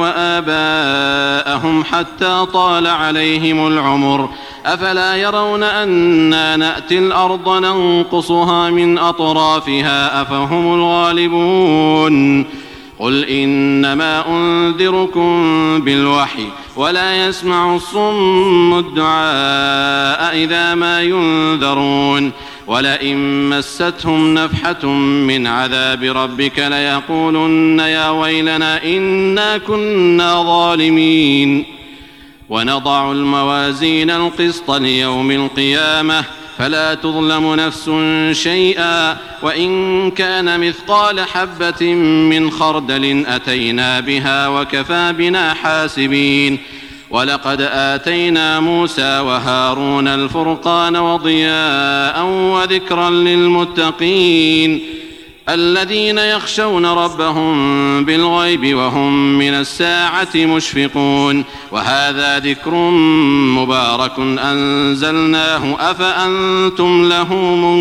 وآباءهم حتى طال عليهم العمر أفلا يرون أنا نأتي الأرض ننقصها من أطرافها أفهم الغالبون قل إنما أنذركم بالوحي ولا يسمع الصم الدعاء إذا ما ينذرون ولئن مستهم نفحة من عذاب ربك ليقولن يا ويلنا إنا كنا ظالمين ونضع الموازين القسط ليوم القيامة فلا تظلم نفس شيئا وإن كان مثقال حبة من خردل أتينا بها وكفى بنا حاسبين ولقد آتينا موسى وهارون الفرقان وضياء وذكرا للمتقين الذين يخشون ربهم بالغيب وهم من الساعة مشفقون وهذا ذكر مبارك أنزلناه أفأنتم له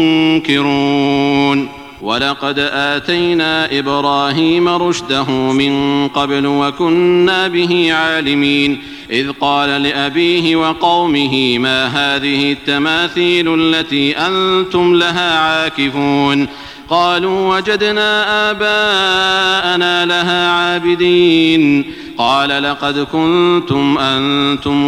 منكرون ولقد آتينا إبراهيم رشده من قبل وكنا به عالمين إذ قال لأبيه وقومه ما هذه التماثيل التي أنتم لها عاكفون قالوا وجدنا آباءنا لها عابدين قال لقد كنتم أنتم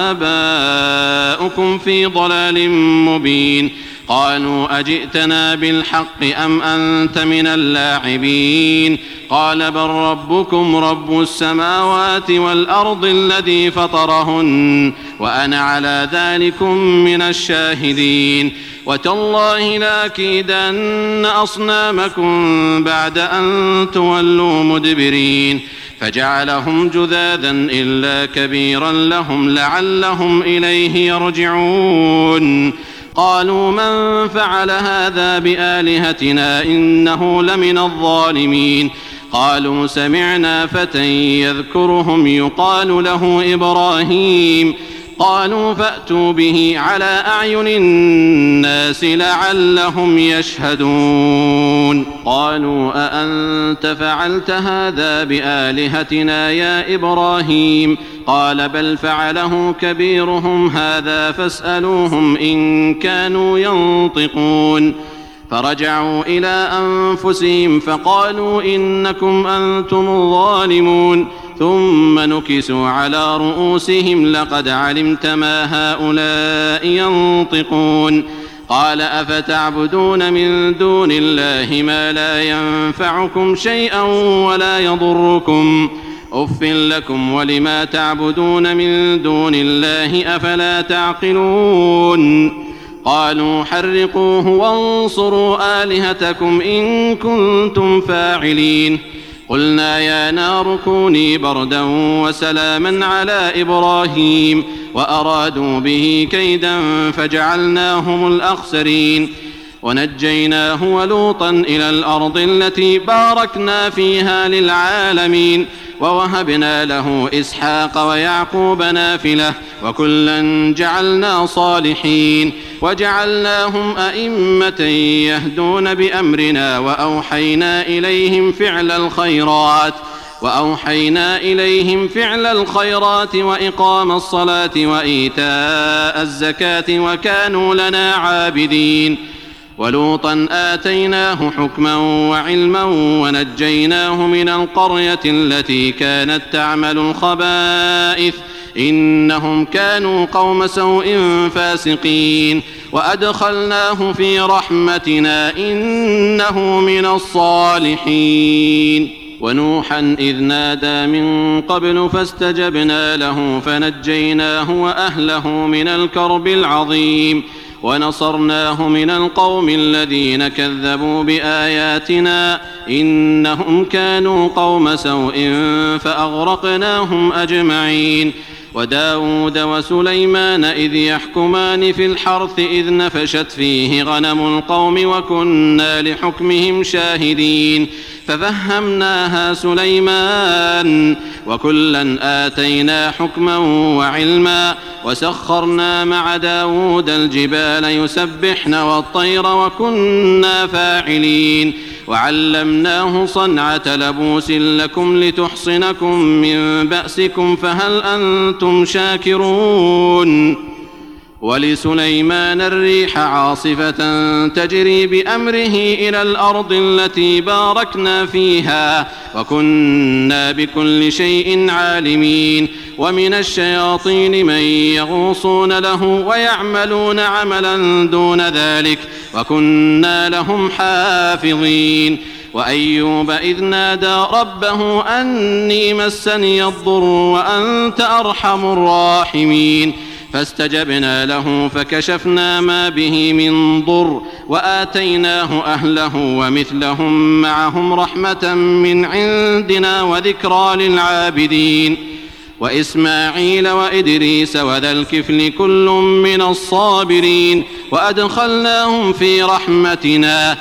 وآباؤكم في ضلال مبين قالوا أجئتنا بالحق أم أنت من اللاعبين قال بل ربكم رب السماوات والأرض الذي فطرهن وأنا على ذلكم من الشاهدين وتالله لأكيدن أصنامكم بعد أن تولوا مدبرين فجعلهم جذاذا إلا كبيرا لهم لعلهم إليه يرجعون قالوا من فعل هذا بآلهتنا إنه لمن الظالمين قالوا سمعنا فتى يذكرهم يقال له إبراهيم قالوا فأتوا به على أعين الناس لعلهم يشهدون قالوا أأنت فعلت هذا بآلهتنا يا إبراهيم قال بل فعله كبيرهم هذا فاسألوهم إن كانوا ينطقون فرجعوا إلى أنفسهم فقالوا إنكم أنتم الظالمون ثم نكسوا على رؤوسهم لقد علمت ما هؤلاء ينطقون قال أفتعبدون من دون الله ما لا ينفعكم شيئا ولا يضركم أف لكم ولما تعبدون من دون الله أفلا تعقلون قالوا حرقوه وانصروا آلهتكم إن كنتم فاعلين قلنا يا نار كوني بردا وسلاما على إبراهيم وأرادوا به كيدا فجعلناهم الأخسرين ونجيناه ولوطا إلى الأرض التي باركنا فيها للعالمين ووهبنا له إسحاق ويعقوب نافلة وكلا جعلنا صالحين وجعلناهم أئمة يهدون بأمرنا وأوحينا إليهم فعل الخيرات وأوحينا إليهم فعل الخيرات وإقام الصلاة وإيتاء الزكاة وكانوا لنا عابدين. ولوطا آتيناه حكما وعلما ونجيناه من القرية التي كانت تعمل الخبائث إنهم كانوا قوم سوء فاسقين وأدخلناه في رحمتنا إنه من الصالحين. ونوحا إذ نادى من قبل فاستجبنا له فنجيناه وأهله من الكرب العظيم ونصرناه من القوم الذين كذبوا بآياتنا إنهم كانوا قوم سوء فأغرقناهم أجمعين. وداود وسليمان إذ يحكمان في الحرث إذ نفشت فيه غنم القوم وكنا لحكمهم شاهدين ففهمناها سليمان وكلا آتينا حكما وعلما وسخرنا مع داود الجبال يسبحن والطير وكنا فاعلين. وعلمناه صنعة لبوس لكم لتحصنكم من بأسكم فهل أنتم شاكرون. ولسليمان الريح عاصفة تجري بأمره إلى الأرض التي باركنا فيها وكنا بكل شيء عالمين. ومن الشياطين من يغوصون له ويعملون عملا دون ذلك وكنا لهم حافظين. وأيوب إذ نادى ربه أني مسني الضر وأنت أرحم الراحمين فاستجبنا له فكشفنا ما به من ضر وآتيناه أهله ومثلهم معهم رحمة من عندنا وذكرى للعابدين. وإسماعيل وإدريس وذا الكفل كل من الصابرين وأدخلناهم في رحمتنا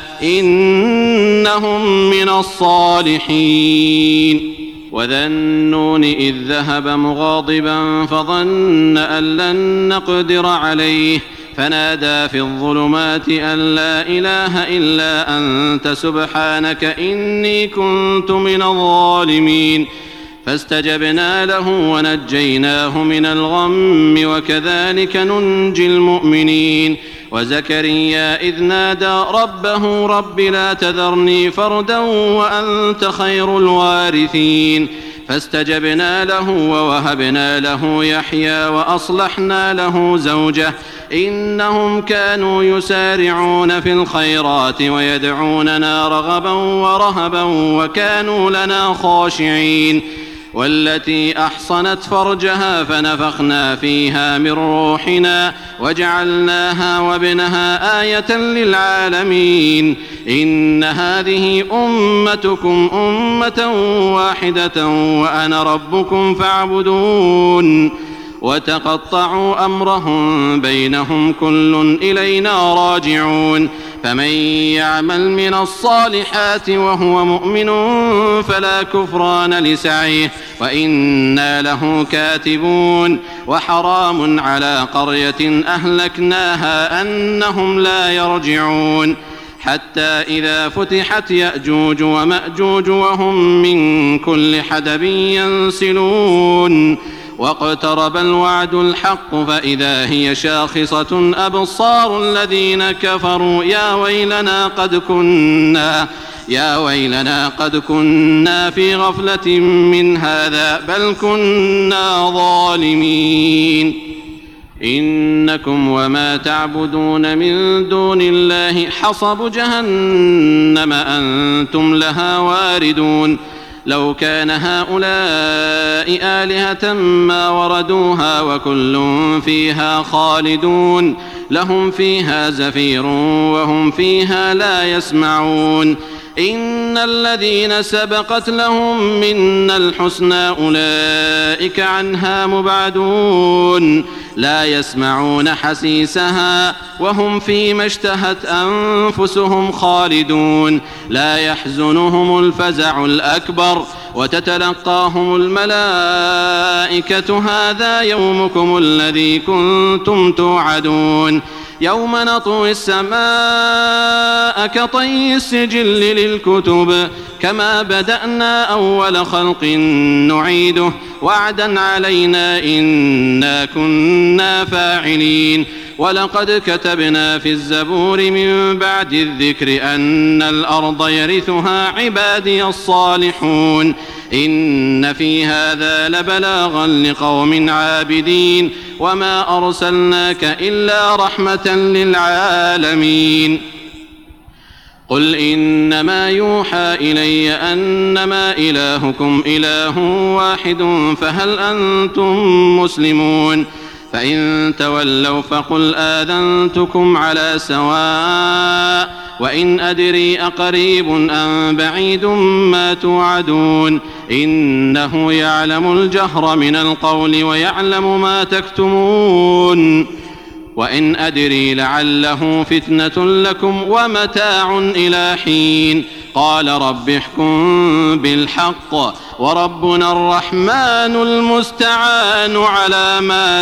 إنهم من الصالحين. وذا النون إذ ذهب مغاضبا فظن أن لن نقدر عليه فنادى في الظلمات أن لا إله إلا أنت سبحانك إني كنت من الظالمين فاستجبنا له ونجيناه من الغم وكذلك ننجي المؤمنين. وزكريا إذ نادى ربه رب لا تذرني فردا وأنت خير الوارثين فاستجبنا له ووهبنا له يحيى وأصلحنا له زوجه إنهم كانوا يسارعون في الخيرات ويدعوننا رغبا ورهبا وكانوا لنا خاشعين. والتي أحصنت فرجها فنفخنا فيها من روحنا وجعلناها وابنها آية للعالمين إن هذه أمتكم أمة واحدة وأنا ربكم فاعبدون. وتقطعوا أمرهم بينهم كل إلينا راجعون. فمن يعمل من الصالحات وهو مؤمن فلا كفران لسعيه وإنا له كاتبون. وحرام على قرية أهلكناها أنهم لا يرجعون حتى إذا فتحت يأجوج ومأجوج وهم من كل حدب ينسلون. واقترب الوعد الحق فإذا هي شاخصة أبصار الذين كفروا يا ويلنا قد كنا في غفلة من هذا بل كنا ظالمين. إنكم وما تعبدون من دون الله حصب جهنم أنتم لها واردون. لو كان هؤلاء آلهة ما وردوها وكل فيها خالدون لهم فيها زفير وهم فيها لا يسمعون. إن الذين سبقت لهم منا الحسنى أولئك عنها مبعدون لا يسمعون حسيسها وهم فيما اشتهت أنفسهم خالدون. لا يحزنهم الفزع الأكبر وتتلقاهم الملائكة هذا يومكم الذي كنتم توعدون. يوم نطوي السماء كطي السجل للكتب كما بدأنا أول خلق نعيده وعدا علينا إنا كنا فاعلين ولقد كتبنا في الزبور من بعد الذكر أن الأرض يرثها عبادي الصالحون إن في هذا لبلاغا لقوم عابدين وما أرسلناك إلا رحمة للعالمين قل إنما يوحى إلي أنما إلهكم إله واحد فهل أنتم مسلمون فإن تولوا فقل آذنتكم على سواء وإن أدري أقريب أم بعيد ما توعدون إنه يعلم الجهر من القول ويعلم ما تكتمون وإن أدري لعله فتنة لكم ومتاع إلى حين قال رب احكم بالحق وربنا الرحمن المستعان على ما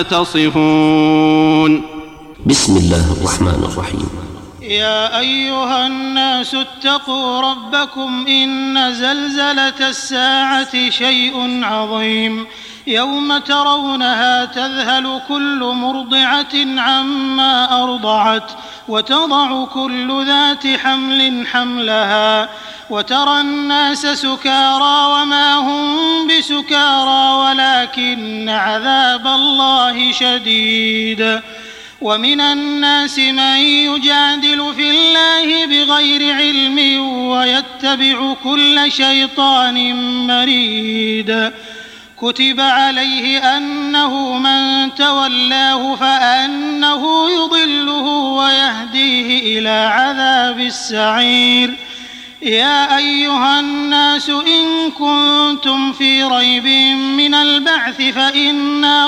تصفون. بسم الله الرحمن الرحيم. يا أيها الناس اتقوا ربكم إن زلزلة الساعة شيء عظيم يوم ترونها تذهل كل مرضعة عما أرضعت وتضع كل ذات حمل حملها وترى الناس سكارى وما هم بسكارى ولكن عذاب الله شديد ومن الناس من يجادل في الله بغير علم ويتبع كل شيطان مريد كتب عليه أنه من تولاه فأنه يضله ويهديه إلى عذاب السعير. يا أيها الناس إن كنتم في ريب من البعث فإنا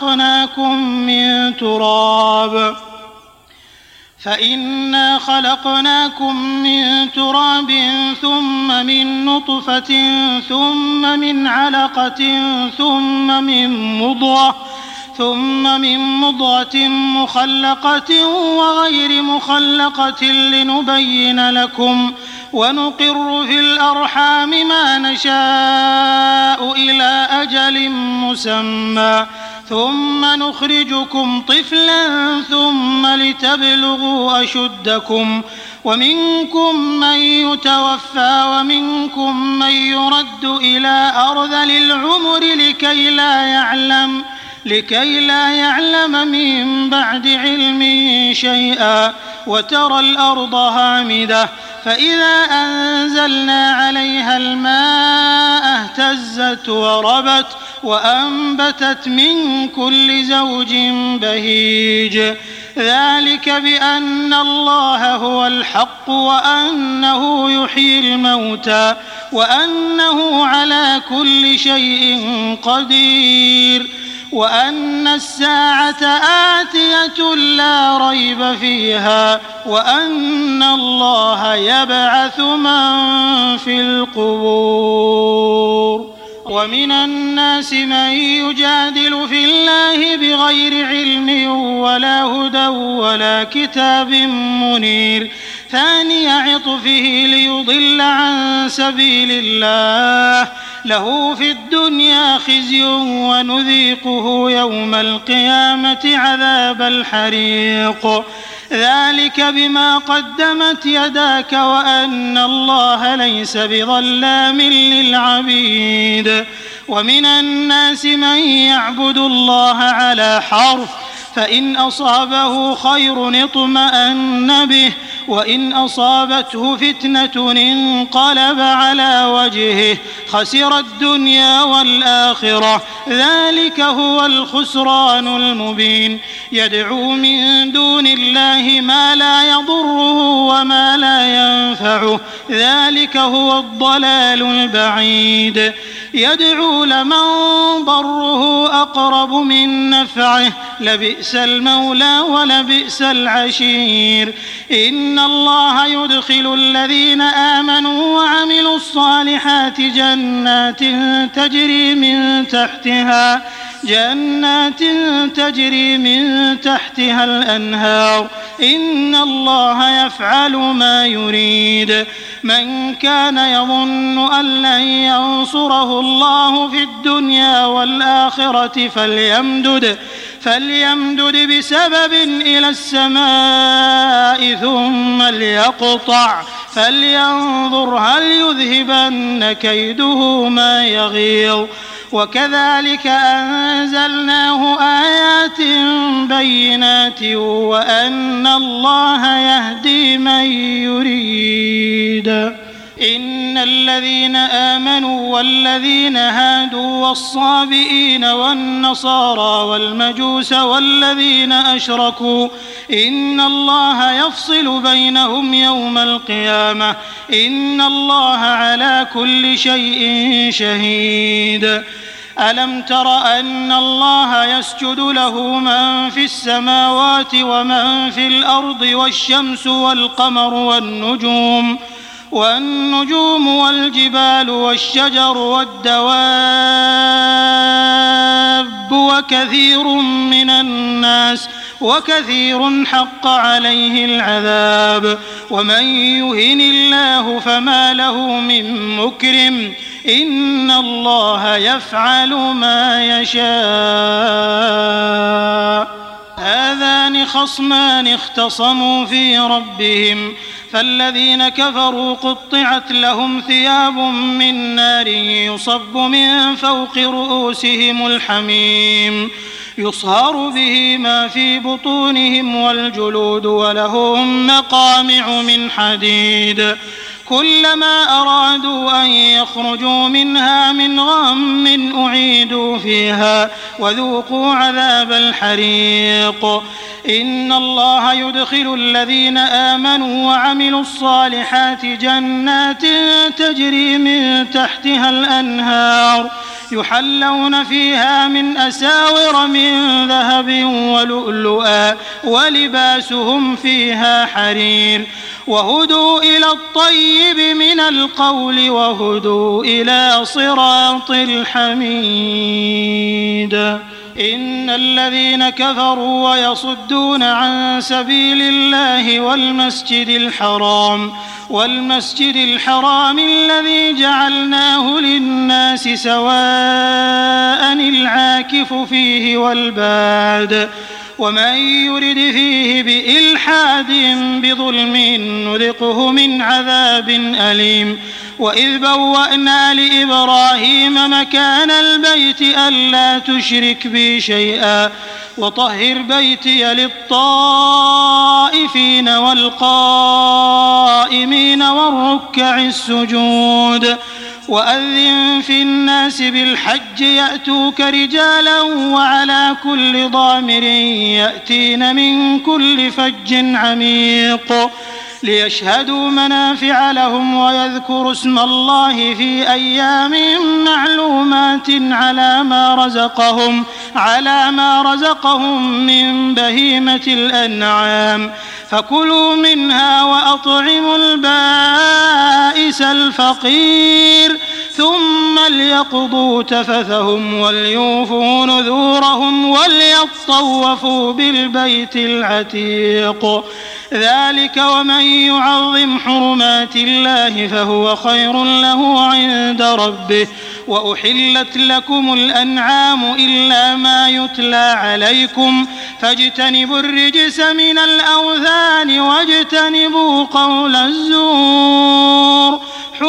خلقناكم من تراب ثم من نطفة ثم من علقة ثم من مضغة مخلقة وغير مخلقة لنبين لكم ونقر في الأرحام ما نشاء إلى أجل مسمى ثم نخرجكم طفلا ثم لتبلغوا أشدكم ومنكم من يتوفى ومنكم من يرد إلى أرذل العمر لكي لا يعلم من بعد علم شيئا وترى الأرض هامدة فإذا أنزلنا عليها الماء اهتزت وربت وأنبتت من كل زوج بهيج ذلك بأن الله هو الحق وأنه يحيي الموتى وأنه على كل شيء قدير وأن الساعة آتية لا ريب فيها وأن الله يبعث من في القبور. ومن الناس من يجادل في الله بغير علم ولا هدى ولا كتاب منير ثاني عطفه ليضل عن سبيل الله له في الدنيا خزي ونذيقه يوم القيامة عذاب الحريق ذلك بما قدمت يداك وأن الله ليس بظلام للعبيد. ومن الناس من يعبد الله على حرف فإن أصابه خير اطمأن به وإن أصابته فتنة انقلب على وجهه خسر الدنيا والآخرة ذلك هو الخسران المبين. يدعو من دون الله ما لا يضره وما لا ينفعه ذلك هو الضلال البعيد. يدعو لمن ضره أقرب من نفعه لبئس المولى ولبئس العشير. إن الله يدخل الذين آمنوا وعملوا الصالحات جنات تجري من تحتها جنات تجري من تحتها الأنهار إن الله يفعل ما يريد من كان يظن أن لن ينصره الله في الدنيا والآخرة فليمدد بسبب إلى السماء ثم ليقطع فلينظر هل يذهبن كيده ما يغيظ وكذلك أنزلناه آيات بينات وأن الله يهدي من يريد إن الذين آمنوا والذين هادوا والصابئين والنصارى والمجوس والذين أشركوا إن الله يفصل بينهم يوم القيامة إن الله على كل شيء شهيد ألم تر أن الله يسجد له من في السماوات ومن في الأرض والشمس والقمر والنجوم والجبال والشجر والدواب وكثير حق عليه العذاب ومن يهن الله فما له من مكرم إن الله يفعل ما يشاء هذان خصمان اختصموا في ربهم فالذين كفروا قطعت لهم ثياب من نار يصب من فوق رؤوسهم الحميم يصهر به ما في بطونهم والجلود ولهم مقامع من حديد كلما أرادوا أن يخرجوا منها من غم أعيدوا فيها وذوقوا عذاب الحريق إن الله يدخل الذين آمنوا وعملوا الصالحات جنات تجري من تحتها الأنهار يحلون فيها من أساور من ذهب ولؤلؤا ولباسهم فيها حرير وهدوا إلى الطيب من القول وهدوا إلى صراط الحميد إن الذين كفروا ويصدون عن سبيل الله والمسجد الحرام الذي جعلناه للناس سواء العاكف فيه والباد ومن يرد فيه بإلحاد بظلم نذقه من عذاب أليم وإذ بوأنا لإبراهيم مكان البيت ألا تشرك بي شيئا وطهر بيتي للطائفين والقائمين والركع السجود وأذن في الناس بالحج يأتوك رجالا وعلى كل ضامر يأتين من كل فج عميق ليشهدوا منافع لهم ويذكروا اسم الله في أيام معلومات على ما رزقهم من بهيمة الأنعام فكلوا منها وأطعموا البائس الفقير ثم ليقضوا تفثهم وليوفوا نذورهم وليطوفوا بالبيت العتيق ذلك ومن يعظم حرمات الله فهو خير له عند ربه وأحلت لكم الأنعام إلا ما يتلى عليكم فاجتنبوا الرجس من الأوثان واجتنبوا قول الزور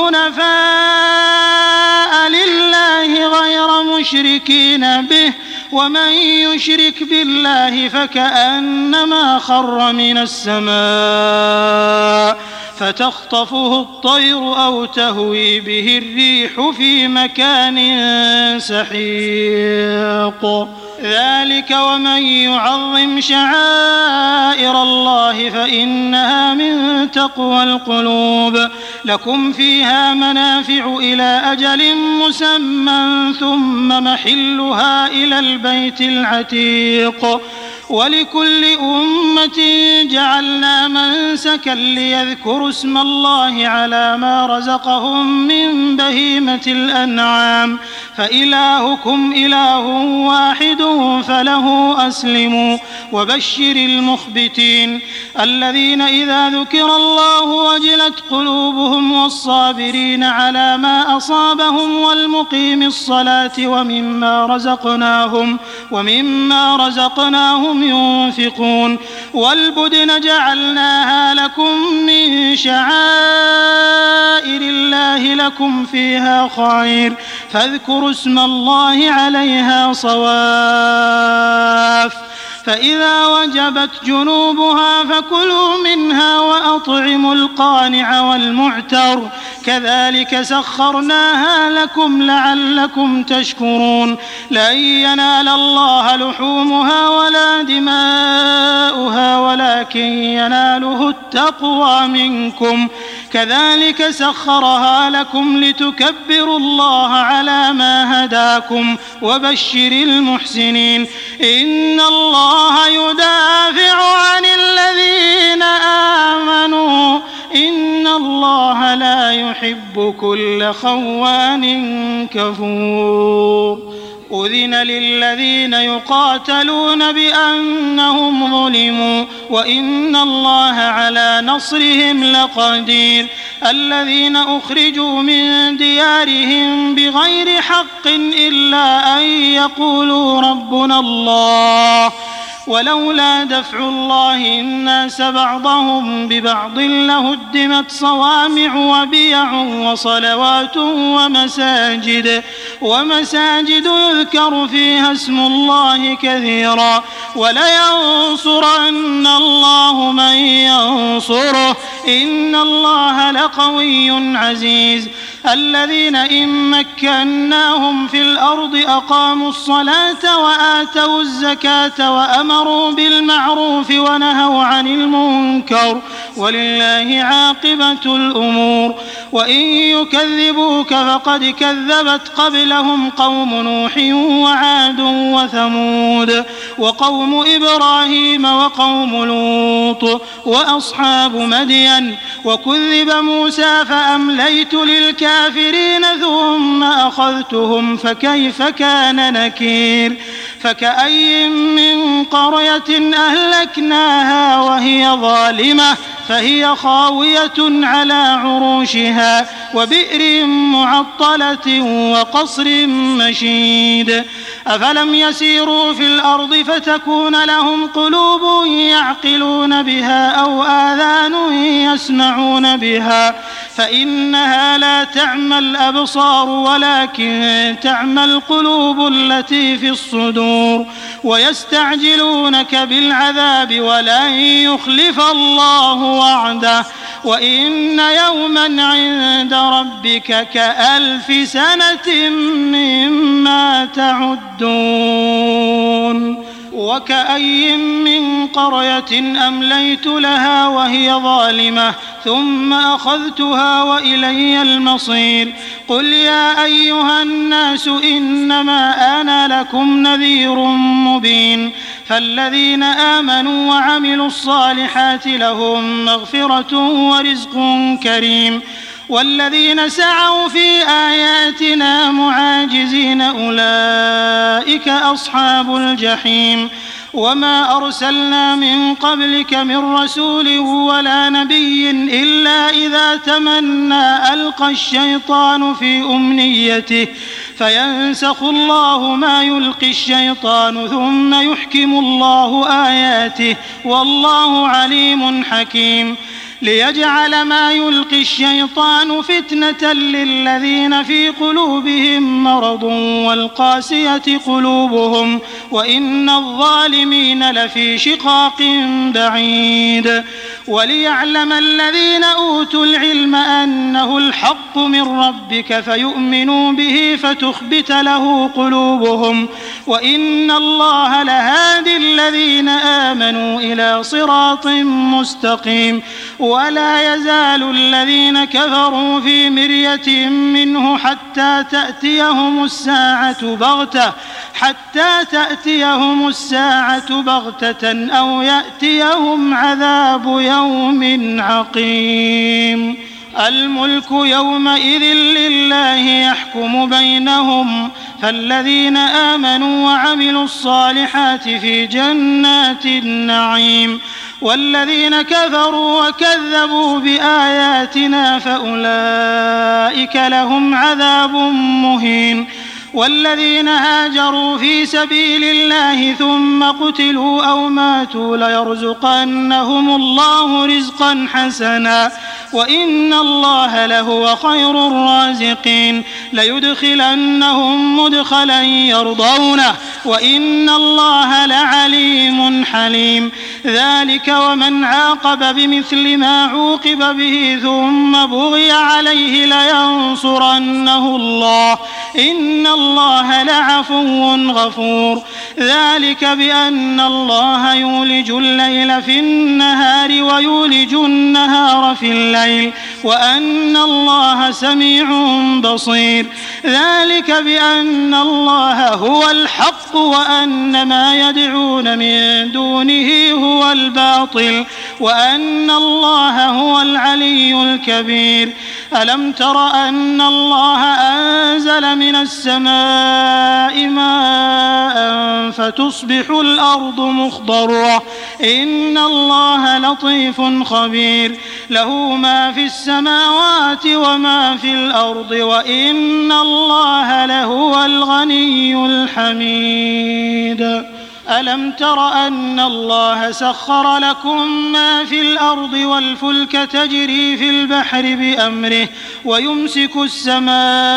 حنفاء لله غير مشركين به ومن يشرك بالله فكأنما خر من السماء فتخطفه الطير أو تهوي به الريح في مكان سحيق ذلك ومن يعظم شعائر الله فإنها من تقوى القلوب لكم فيها منافع إلى أجل مسمى ثم محلها إلى البيت العتيق ولكل أمة جعلنا منسكا ليذكروا اسم الله على ما رزقهم من بهيمة الأنعام فإلهكم إله واحد فله أسلموا وبشر المخبتين الذين إذا ذكر الله وجلت قلوبهم والصابرين على ما أصابهم والمقيم الصلاة ومما رزقناهم ينفقون والبدن جعلناها لكم من شعائر الله لكم فيها خير فاذكروا اسم الله عليها صواف فإذا وجبت جنوبها فكلوا منها وأطعموا القانع والمعتر كذلك سخرناها لكم لعلكم تشكرون لن ينال الله لحومها ولا دماؤها ولكن يناله التقوى منكم كذلك سخرها لكم لتكبروا الله على ما هداكم وبشر المحسنين إن الله يدافع عن الذين آمنوا إن الله لا يحب كل خوان كفور أذن للذين يقاتلون بأنهم ظلموا وإن الله على نصرهم لقدير الذين أخرجوا من ديارهم بغير حق إلا أن يقولوا ربنا الله ولولا دفع الله الناس بعضهم ببعض لهدمت صوامع وبيع وصلوات ومساجد يذكر فيها اسم الله كثيرا ولينصرن الله من ينصره إن الله لقوي عزيز الذين إن مكناهم في الأرض أقاموا الصلاة وآتوا الزكاة وأمروا بالمعروف ونهوا عن المنكر ولله عاقبة الأمور وإن يكذبوك فقد كذبت قبلهم قوم نوح وعاد وثمود وقوم إبراهيم وقوم لوط وأصحاب مدين وكذب موسى فأمليت للكافرين ثم أخذتهم فكيف كان نكير فكأي من قرية أهلكناها وهي ظالمة فهي خاوية على عروشها وبئر معطلة وقصر مشيد أفلم يسيروا في الأرض فتكون لهم قلوب يعقلون بها أو آذان يسمعون بها فإنها لا تعمى الأبصار ولكن تعمى القلوب التي في الصدور ويستعجلونك بالعذاب ولن يخلف الله وعده وإن يوما عند ربك كألف سنة مما تعدون وكأي من قرية أمليت لها وهي ظالمة ثم أخذتها وإلي المصير قل يا أيها الناس إنما أنا لكم نذير مبين فالذين آمنوا وعملوا الصالحات لهم مغفرة ورزق كريم والذين سعوا في آياتنا معاجزين أولئك أصحاب الجحيم وما أرسلنا من قبلك من رسول ولا نبي إلا إذا تمنى ألقى الشيطان في أمنيته فينسخ الله ما يلقي الشيطان ثم يحكم الله آياته والله عليم حكيم ليجعل ما يلقي الشيطان فتنة للذين في قلوبهم مرض والقاسية قلوبهم وإن الظالمين لفي شقاق بعيد وليعلم الذين أوتوا العلم أنه الحق من ربك فيؤمنوا به فتخبت له قلوبهم وإن الله لهادي الذين آمنوا إلى صراط مستقيم. ولا يزال الذين كفروا في مرية منه حتى تأتيهم الساعة بغتة أو يأتيهم عذاب يوم عقيم. الملك يومئذ لله يحكم بينهم فالذين آمنوا وعملوا الصالحات في جنات النعيم والذين كفروا وكذبوا بآياتنا فأولئك لهم عذاب مهين. والذين هاجروا في سبيل الله ثم قتلوا أو ماتوا ليرزقنهم الله رزقا حسنا وإن الله لهو خير الرازقين. ليدخلنهم مدخلا يرضونه وإن الله لعليم حليم. ذلك ومن عاقب بمثل ما عوقب به ثم بغي عليه لينصرنه الله إن الله لعفو غفور. ذلك بأن الله يولج الليل في النهار ويولج النهار في الليل وأن الله سميع بصير. ذلك بأن الله هو الحق وأن ما يدعون من دونه هو الباطل وأن الله هو العلي الكبير. ألم تر أن الله أنزل من السماء ماء فتصبح الأرض مخضرة إن الله لطيف خبير. له ما في السماوات وما في الأرض وإن الله لهو الغني الحميد. ألم تر أن الله سخر لكم ما في الأرض والفلك تجري في البحر بأمره ويمسك السماء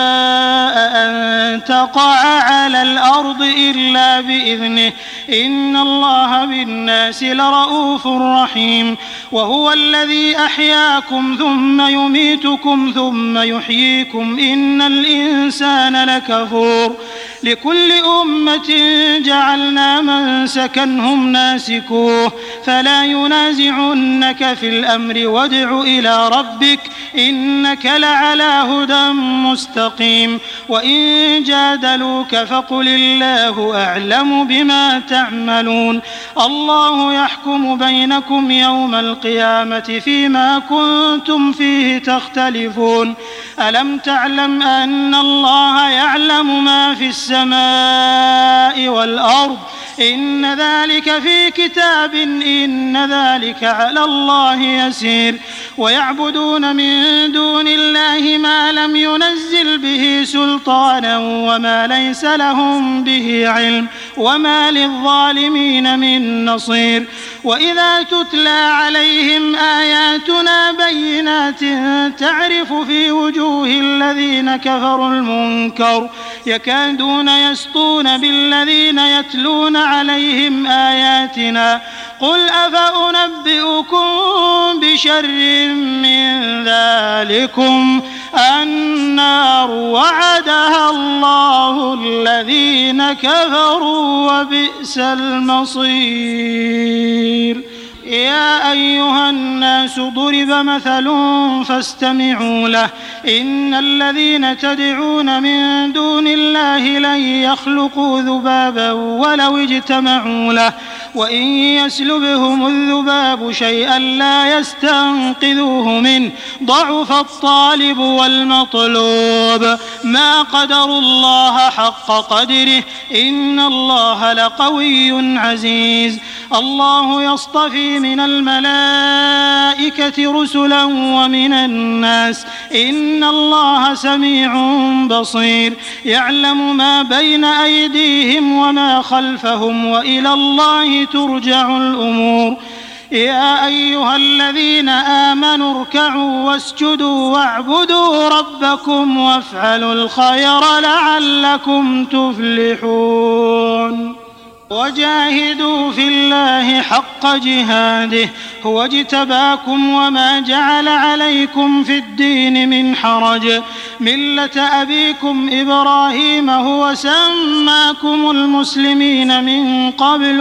أن تقع على الأرض إلا بإذنه إن الله بالناس لرؤوف رحيم. وهو الذي أحياكم ثم يميتكم ثم يحييكم إن الإنسان لكفور. لكل أمة جعلنا منسكا هم ناسكوه فلا ينازعنك في الأمر وادع إلى ربك إنك لعلى هدى مستقيم. وإن جادلوك فقل الله أعلم بما تعملون. الله يحكم بينكم يوم القيامة فيما كنتم فيه تختلفون. ألم تعلم أن الله يعلم ما في السماء والأرض إن ذلك في كتاب إن ذلك على الله يسير. ويعبدون من دون الله ما لم ينزل به سلطانا وما ليس لهم به علم وما للظالمين من نصير. وإذا تتلى عليهم آياتنا بينات تعرف في وجوه الذين كفروا المنكر يكادون يسطون بالذين يتلون عليهم آياتنا قل أفأنبئكم بشر من ذلكم النار وعدها الله الذين كفروا وبئس المصير. يا أيها الناس ضرب مثل فاستمعوا له إن الذين تدعون من دون الله لن يخلقوا ذبابا ولو اجتمعوا له وإن يسلبهم الذباب شيئا لا يستنقذوه منه ضعف الطالب والمطلوب. ما قدروا الله حق قدره إن الله لقوي عزيز. الله يصطفي من الملائكة رسلا ومن الناس إن الله سميع بصير. يعلم ما بين أيديهم وما خلفهم وإلى الله ترجع الأمور. يا أيها الذين آمنوا اركعوا واسجدوا واعبدوا ربكم وافعلوا الخير لعلكم تفلحون. وجاهدوا في الله حق جهاده هو اجتباكم وما جعل عليكم في الدين من حرج ملة أبيكم إبراهيم هو سماكم المسلمين من قبل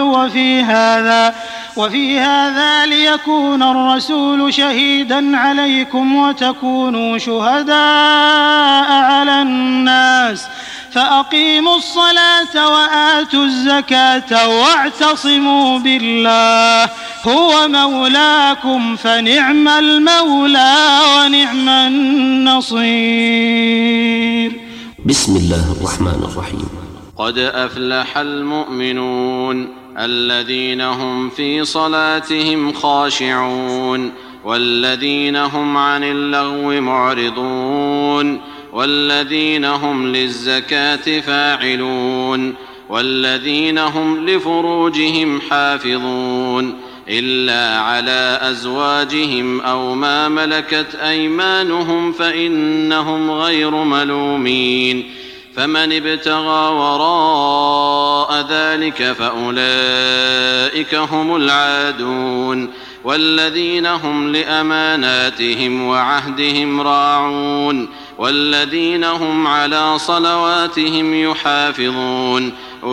وفي هذا ليكون الرسول شهيدا عليكم وتكونوا شهداء على الناس فأقيموا الصلاة وآتوا الزكاة واعتصموا بالله هو مولاكم فنعم المولى ونعم النصير. بسم الله الرحمن الرحيم. قد أفلح المؤمنون الذين هم في صلاتهم خاشعون والذين هم عن اللغو معرضون والذين هم للزكاة فاعلون والذين هم لفروجهم حافظون إلا على أزواجهم أو ما ملكت أيمانهم فإنهم غير ملومين فمن ابتغى وراء ذلك فأولئك هم العادون والذين هم لأماناتهم وعهدهم راعون والذين هم على صلواتهم يحافظون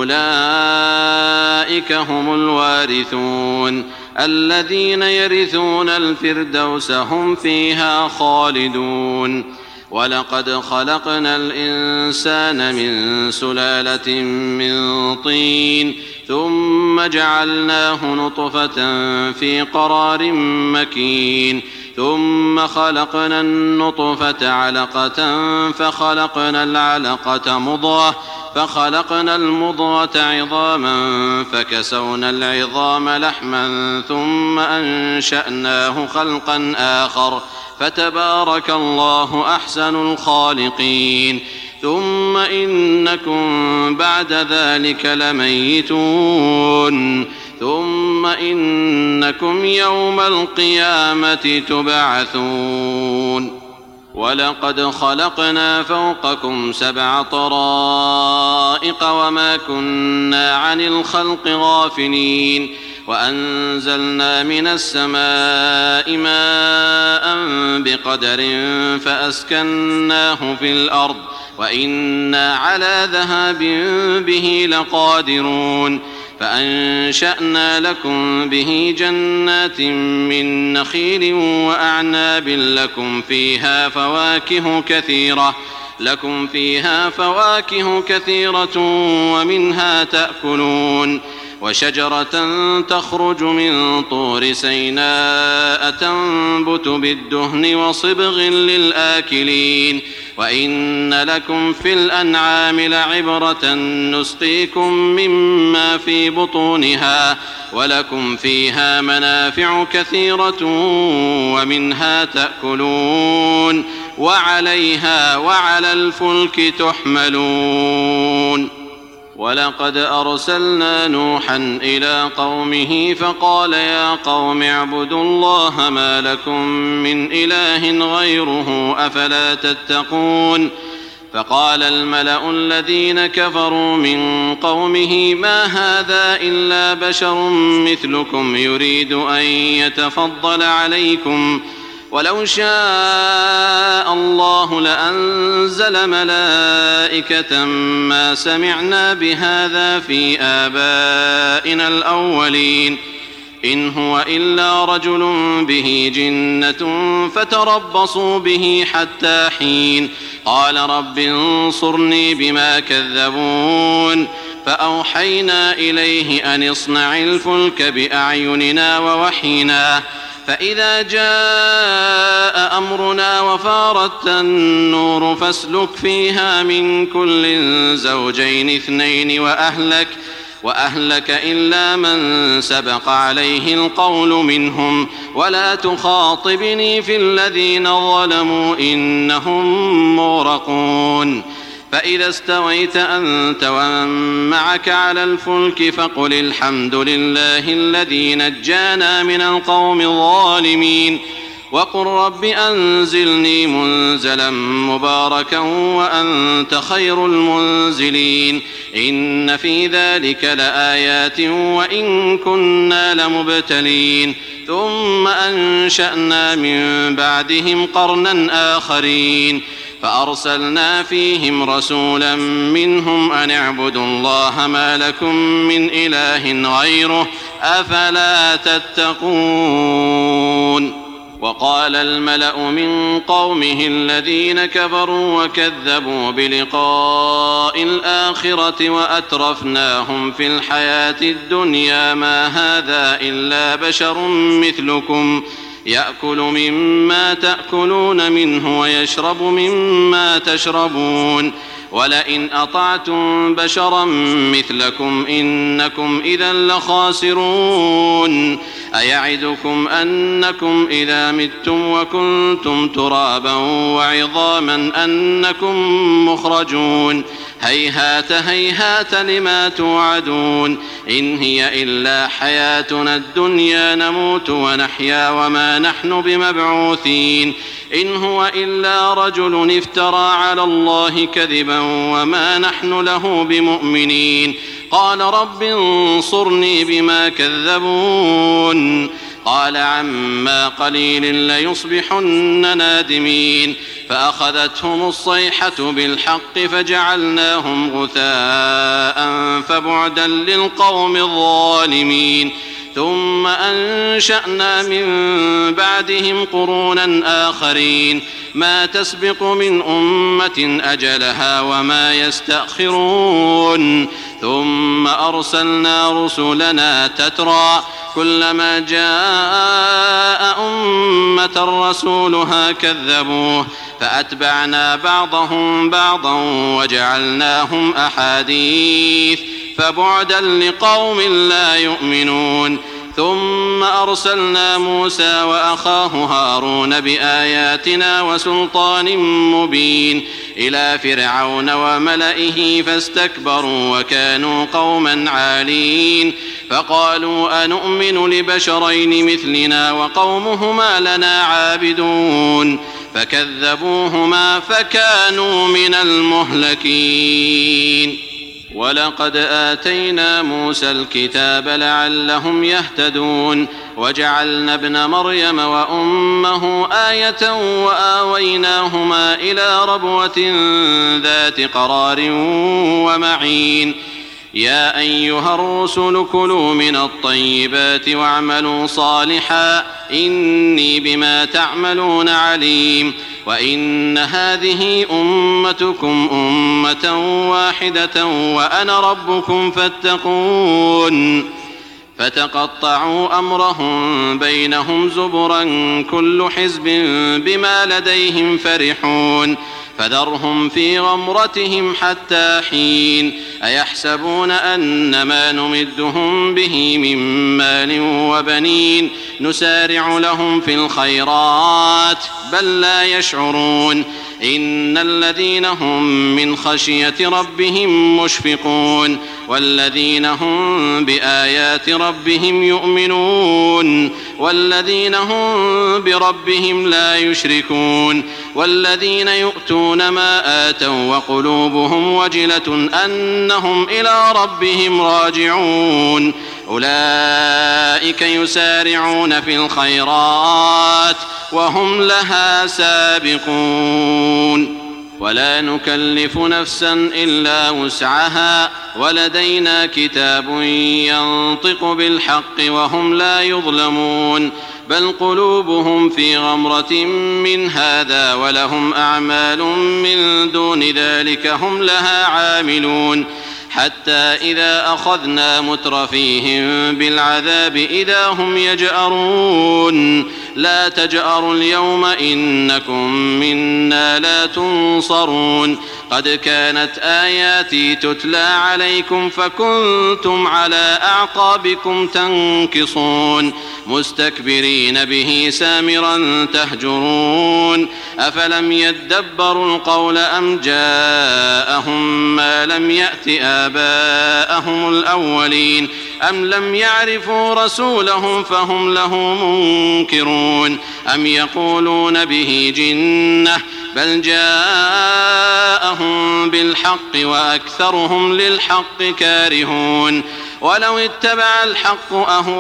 أولئك هم الوارثون الذين يرثون الفردوس هم فيها خالدون. ولقد خلقنا الإنسان من سلالة من طين ثم جعلناه نطفة في قرار مكين ثم خلقنا النطفة علقة فخلقنا العلقة مضغة فخلقنا المضغة عظاما فكسونا العظام لحما ثم أنشأناه خلقا آخر فتبارك الله أحسن الخالقين. ثم إنكم بعد ذلك لميتون ثم إنكم يوم القيامة تبعثون. ولقد خلقنا فوقكم 7 طرائق وما كنا عن الخلق غافلين وأنزلنا من السماء ماء بقدر فأسكناه في الأرض وإنا على ذهاب به لقادرون فأنشأنا لكم به جنات من نخيل وأعناب لكم فيها فواكه كثيرة ومنها تأكلون وشجرة تخرج من طور سيناء تنبت بالدهن وصبغ للآكلين وإن لكم في الأنعام لعبرة نسقيكم مما في بطونها ولكم فيها منافع كثيرة ومنها تأكلون وعليها وعلى الفلك تحملون. ولقد أرسلنا نوحا إلى قومه فقال يا قوم اعبدوا الله ما لكم من إله غيره أفلا تتقون. فقال الملأ الذين كفروا من قومه ما هذا إلا بشر مثلكم يريد أن يتفضل عليكم ولو شاء الله لأنزل ملائكة ما سمعنا بهذا في آبائنا الأولين إن هو إلا رجل به جنة فتربصوا به حتى حين قال رب انصرني بما كذبون. فأوحينا إليه أن اصنع الفلك بأعيننا ووحينا فإذا جاء أمرنا وفارت النور فاسلك فيها من كل زوجين 2 وأهلك إلا من سبق عليه القول منهم ولا تخاطبني في الذين ظلموا إنهم مغرقون. فإذا استويت أنت ومن معك على الفلك فقل الحمد لله الذي نجانا من القوم الظالمين وقل رب أنزلني منزلا مباركا وأنت خير المنزلين إن في ذلك لآيات وإن كنا لمبتلين ثم أنشأنا من بعدهم قرنا آخرين فأرسلنا فيهم رسولا منهم أن اعبدوا الله ما لكم من إله غيره أفلا تتقون وقال الملأ من قومه الذين كفروا وكذبوا بلقاء الآخرة وأترفناهم في الحياة الدنيا ما هذا إلا بشر مثلكم يأكل مما تأكلون منه ويشرب مما تشربون ولئن أطعتم بشرا مثلكم إنكم إذا لخاسرون أيعدكم أنكم إذا متم وكنتم ترابا وعظاما أنكم مخرجون هيهات هيهات لما توعدون إن هي إلا حياتنا الدنيا نموت ونحيا وما نحن بمبعوثين إن هو إلا رجل افترى على الله كذبا وما نحن له بمؤمنين قال رب انصرني بما كذبون قال عما قليل ليصبحن نادمين فأخذتهم الصيحة بالحق فجعلناهم غثاء فبعدا للقوم الظالمين ثم أنشأنا من بعدهم قرونا آخرين ما تسبق من أمة أجلها وما يستأخرون ثم أرسلنا رسلنا تترى كلما جاء أمة رسولها كذبوه فأتبعنا بعضهم بعضا وجعلناهم أحاديث فبعدا لقوم لا يؤمنون ثم أرسلنا موسى وأخاه هارون بآياتنا وسلطان مبين إلى فرعون وملئه فاستكبروا وكانوا قوما عالين فقالوا أنؤمن لبشرين مثلنا وقومهما لنا عابدون فكذبوهما فكانوا من المهلكين ولقد آتينا موسى الكتاب لعلهم يهتدون وجعلنا ابن مريم وأمه آية وآويناهما إلى ربوة ذات قرار ومعين يا أيها الرسل كلوا من الطيبات واعملوا صالحا إني بما تعملون عليم وإن هذه أمتكم أمة واحدة وأنا ربكم فاتقون فتقطعوا أمرهم بينهم زبرا كل حزب بما لديهم فرحون فذرهم في غمرتهم حتى حين أيحسبون أن ما نمدهم به من مال وبنين نسارع لهم في الخيرات بل لا يشعرون إن الذين هم من خشية ربهم مشفقون والذين هم بآيات ربهم يؤمنون والذين هم بربهم لا يشركون والذين يؤتون ما آتوا وقلوبهم وجلة أنهم إلى ربهم راجعون أولئك يسارعون في الخيرات وهم لها سابقون ولا نكلف نفسا إلا وسعها ولدينا كتاب ينطق بالحق وهم لا يظلمون بل قلوبهم في غمرة من هذا ولهم أعمال من دون ذلك هم لها عاملون حتى إذا أخذنا مترفيهم بالعذاب إذا هم يجأرون لا تجأروا اليوم إنكم منا لا تنصرون قد كانت آياتي تتلى عليكم فكنتم على أعقابكم تنكصون مستكبرين به سامرا تهجرون أفلم يدبروا القول أم جاءهم ما لم يأت آباءهم الأولين أم لم يعرفوا رسولهم فهم له منكرون أم يقولون به جنة بل جاءهم بالحق وأكثرهم للحق كارهون ولو اتبع الحق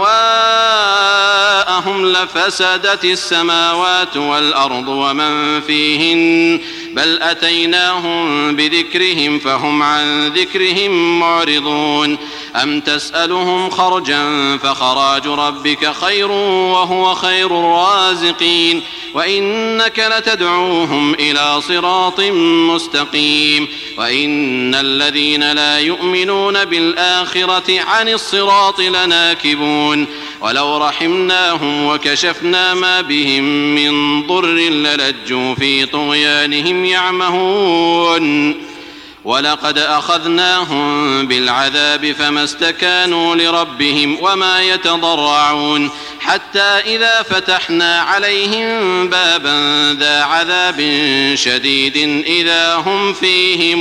أهواءهم لفسدت السماوات والأرض ومن فيهن بل أتيناهم بذكرهم فهم عن ذكرهم معرضون أم تسألهم خرجا فخراج ربك خير وهو خير الرازقين وإنك لتدعوهم إلى صراط مستقيم وإن الذين لا يؤمنون بالآخرة عن الصراط لناكبون ولو رحمناهم وكشفنا ما بهم من ضر للجوا في طغيانهم يعمهون ولقد أخذناهم بالعذاب فما استكانوا لربهم وما يتضرعون حتى إذا فتحنا عليهم بابا ذا عذاب شديد إذا هم فيه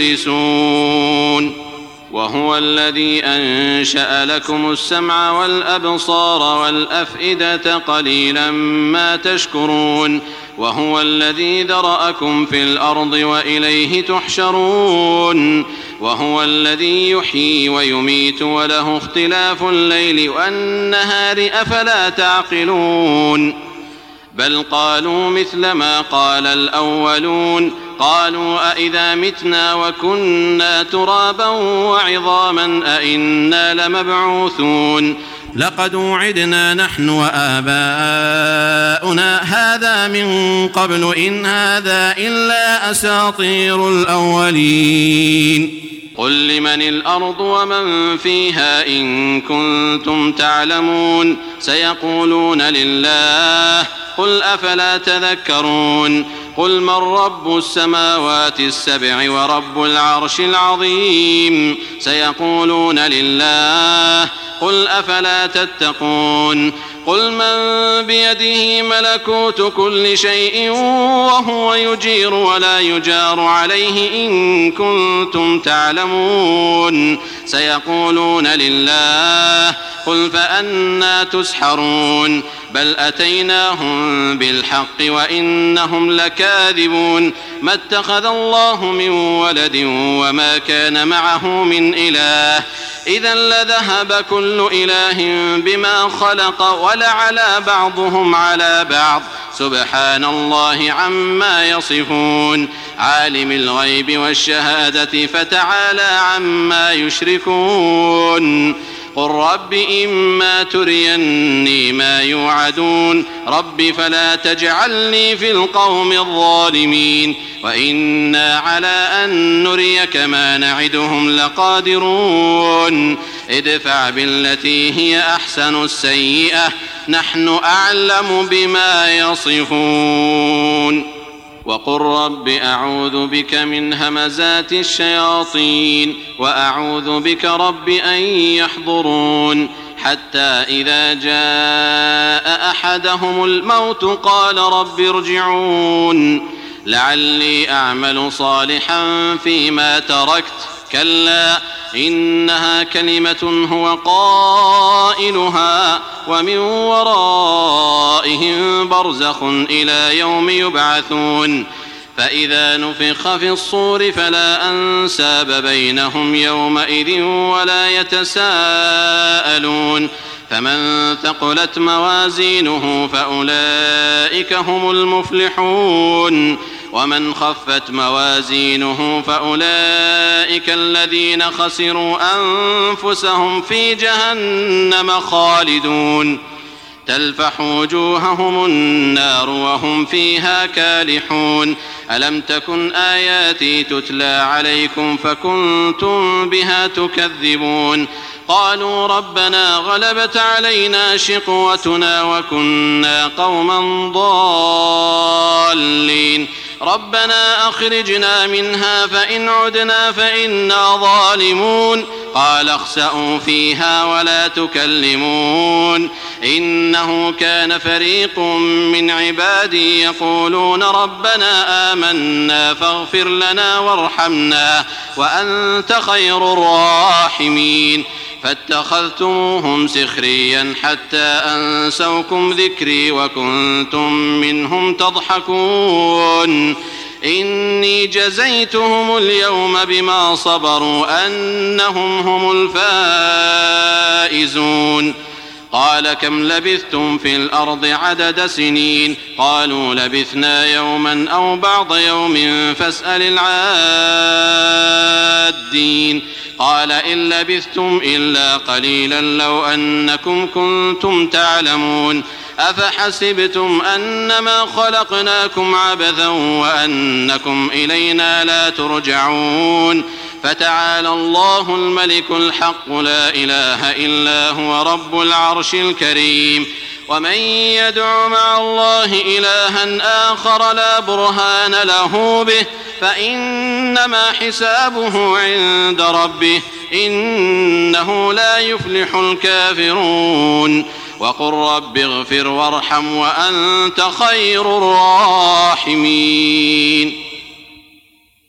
مبلسون وهو الذي أنشأ لكم السمع والأبصار والأفئدة قليلا ما تشكرون وهو الذي ذرأكم في الأرض وإليه تحشرون وهو الذي يحيي ويميت وله اختلاف الليل والنهار أفلا تعقلون بل قالوا مثل ما قال الأولون قالوا أئذا متنا وكنا ترابا وعظاما أئنا لمبعوثون لقد وعدنا نحن وآباؤنا هذا من قبل إن هذا إلا أساطير الأولين قل لمن الأرض ومن فيها إن كنتم تعلمون سيقولون لله قل أفلا تذكرون قل من رب السماوات السبع ورب العرش العظيم سيقولون لله قل أفلا تتقون قل من بيده ملكوت كل شيء وهو يجير ولا يجار عليه إن كنتم تعلمون سيقولون لله قل فأنى تسحرون بل أتيناهم بالحق وإنهم لكاذبون ما اتخذ الله من ولد وما كان معه من إله إذا لذهب كل إله بما خلق ولعلى بعضهم على بعض سبحان الله عما يصفون عالم الغيب والشهادة فتعالى عما يشركون قل رب إما تريني ما يوعدون رب فلا تجعلني في القوم الظالمين وإنا على أن نريك ما نعدهم لقادرون ادفع بالتي هي أحسن السيئة نحن أعلم بما يصفون وقل رب أعوذ بك من همزات الشياطين وأعوذ بك رب أن يحضرون حتى إذا جاء أحدهم الموت قال رب ارجعون لعلي أعمل صالحا فيما تركت كلا إنها كلمة هو قائلها ومن ورائهم برزخ إلى يوم يبعثون فإذا نفخ في الصور فلا أنساب بينهم يومئذ ولا يتساءلون فمن ثقلت موازينه فأولئك هم المفلحون ومن خفت موازينه فأولئك الذين خسروا أنفسهم في جهنم خالدون تلفح وجوههم النار وهم فيها كالحون ألم تكن آياتي تتلى عليكم فكنتم بها تكذبون قالوا ربنا غلبت علينا شقوتنا وكنا قوما ضالين ربنا أخرجنا منها فإن عدنا فإنا ظالمون قال اخسأوا فيها ولا تكلمون إنه كان فريق من عبادي يقولون ربنا آمنا فاغفر لنا وارحمنا وأنت خير الراحمين فاتخذتموهم سخريا حتى أنسوكم ذكري وكنتم منهم تضحكون إني جزيتهم اليوم بما صبروا أنهم هم الفائزون قال كم لبثتم في الأرض عدد سنين قالوا لبثنا يوما أو بعض يوم فاسأل العادين قال إن لبثتم إلا قليلا لو أنكم كنتم تعلمون أفحسبتم أنما خلقناكم عبثا وأنكم إلينا لا ترجعون فتعالى الله الملك الحق لا إله إلا هو رب العرش الكريم ومن يدع مع الله إلها آخر لا برهان له به فإنما حسابه عند ربه إنه لا يفلح الكافرون وقل رب اغفر وارحم وأنت خير الراحمين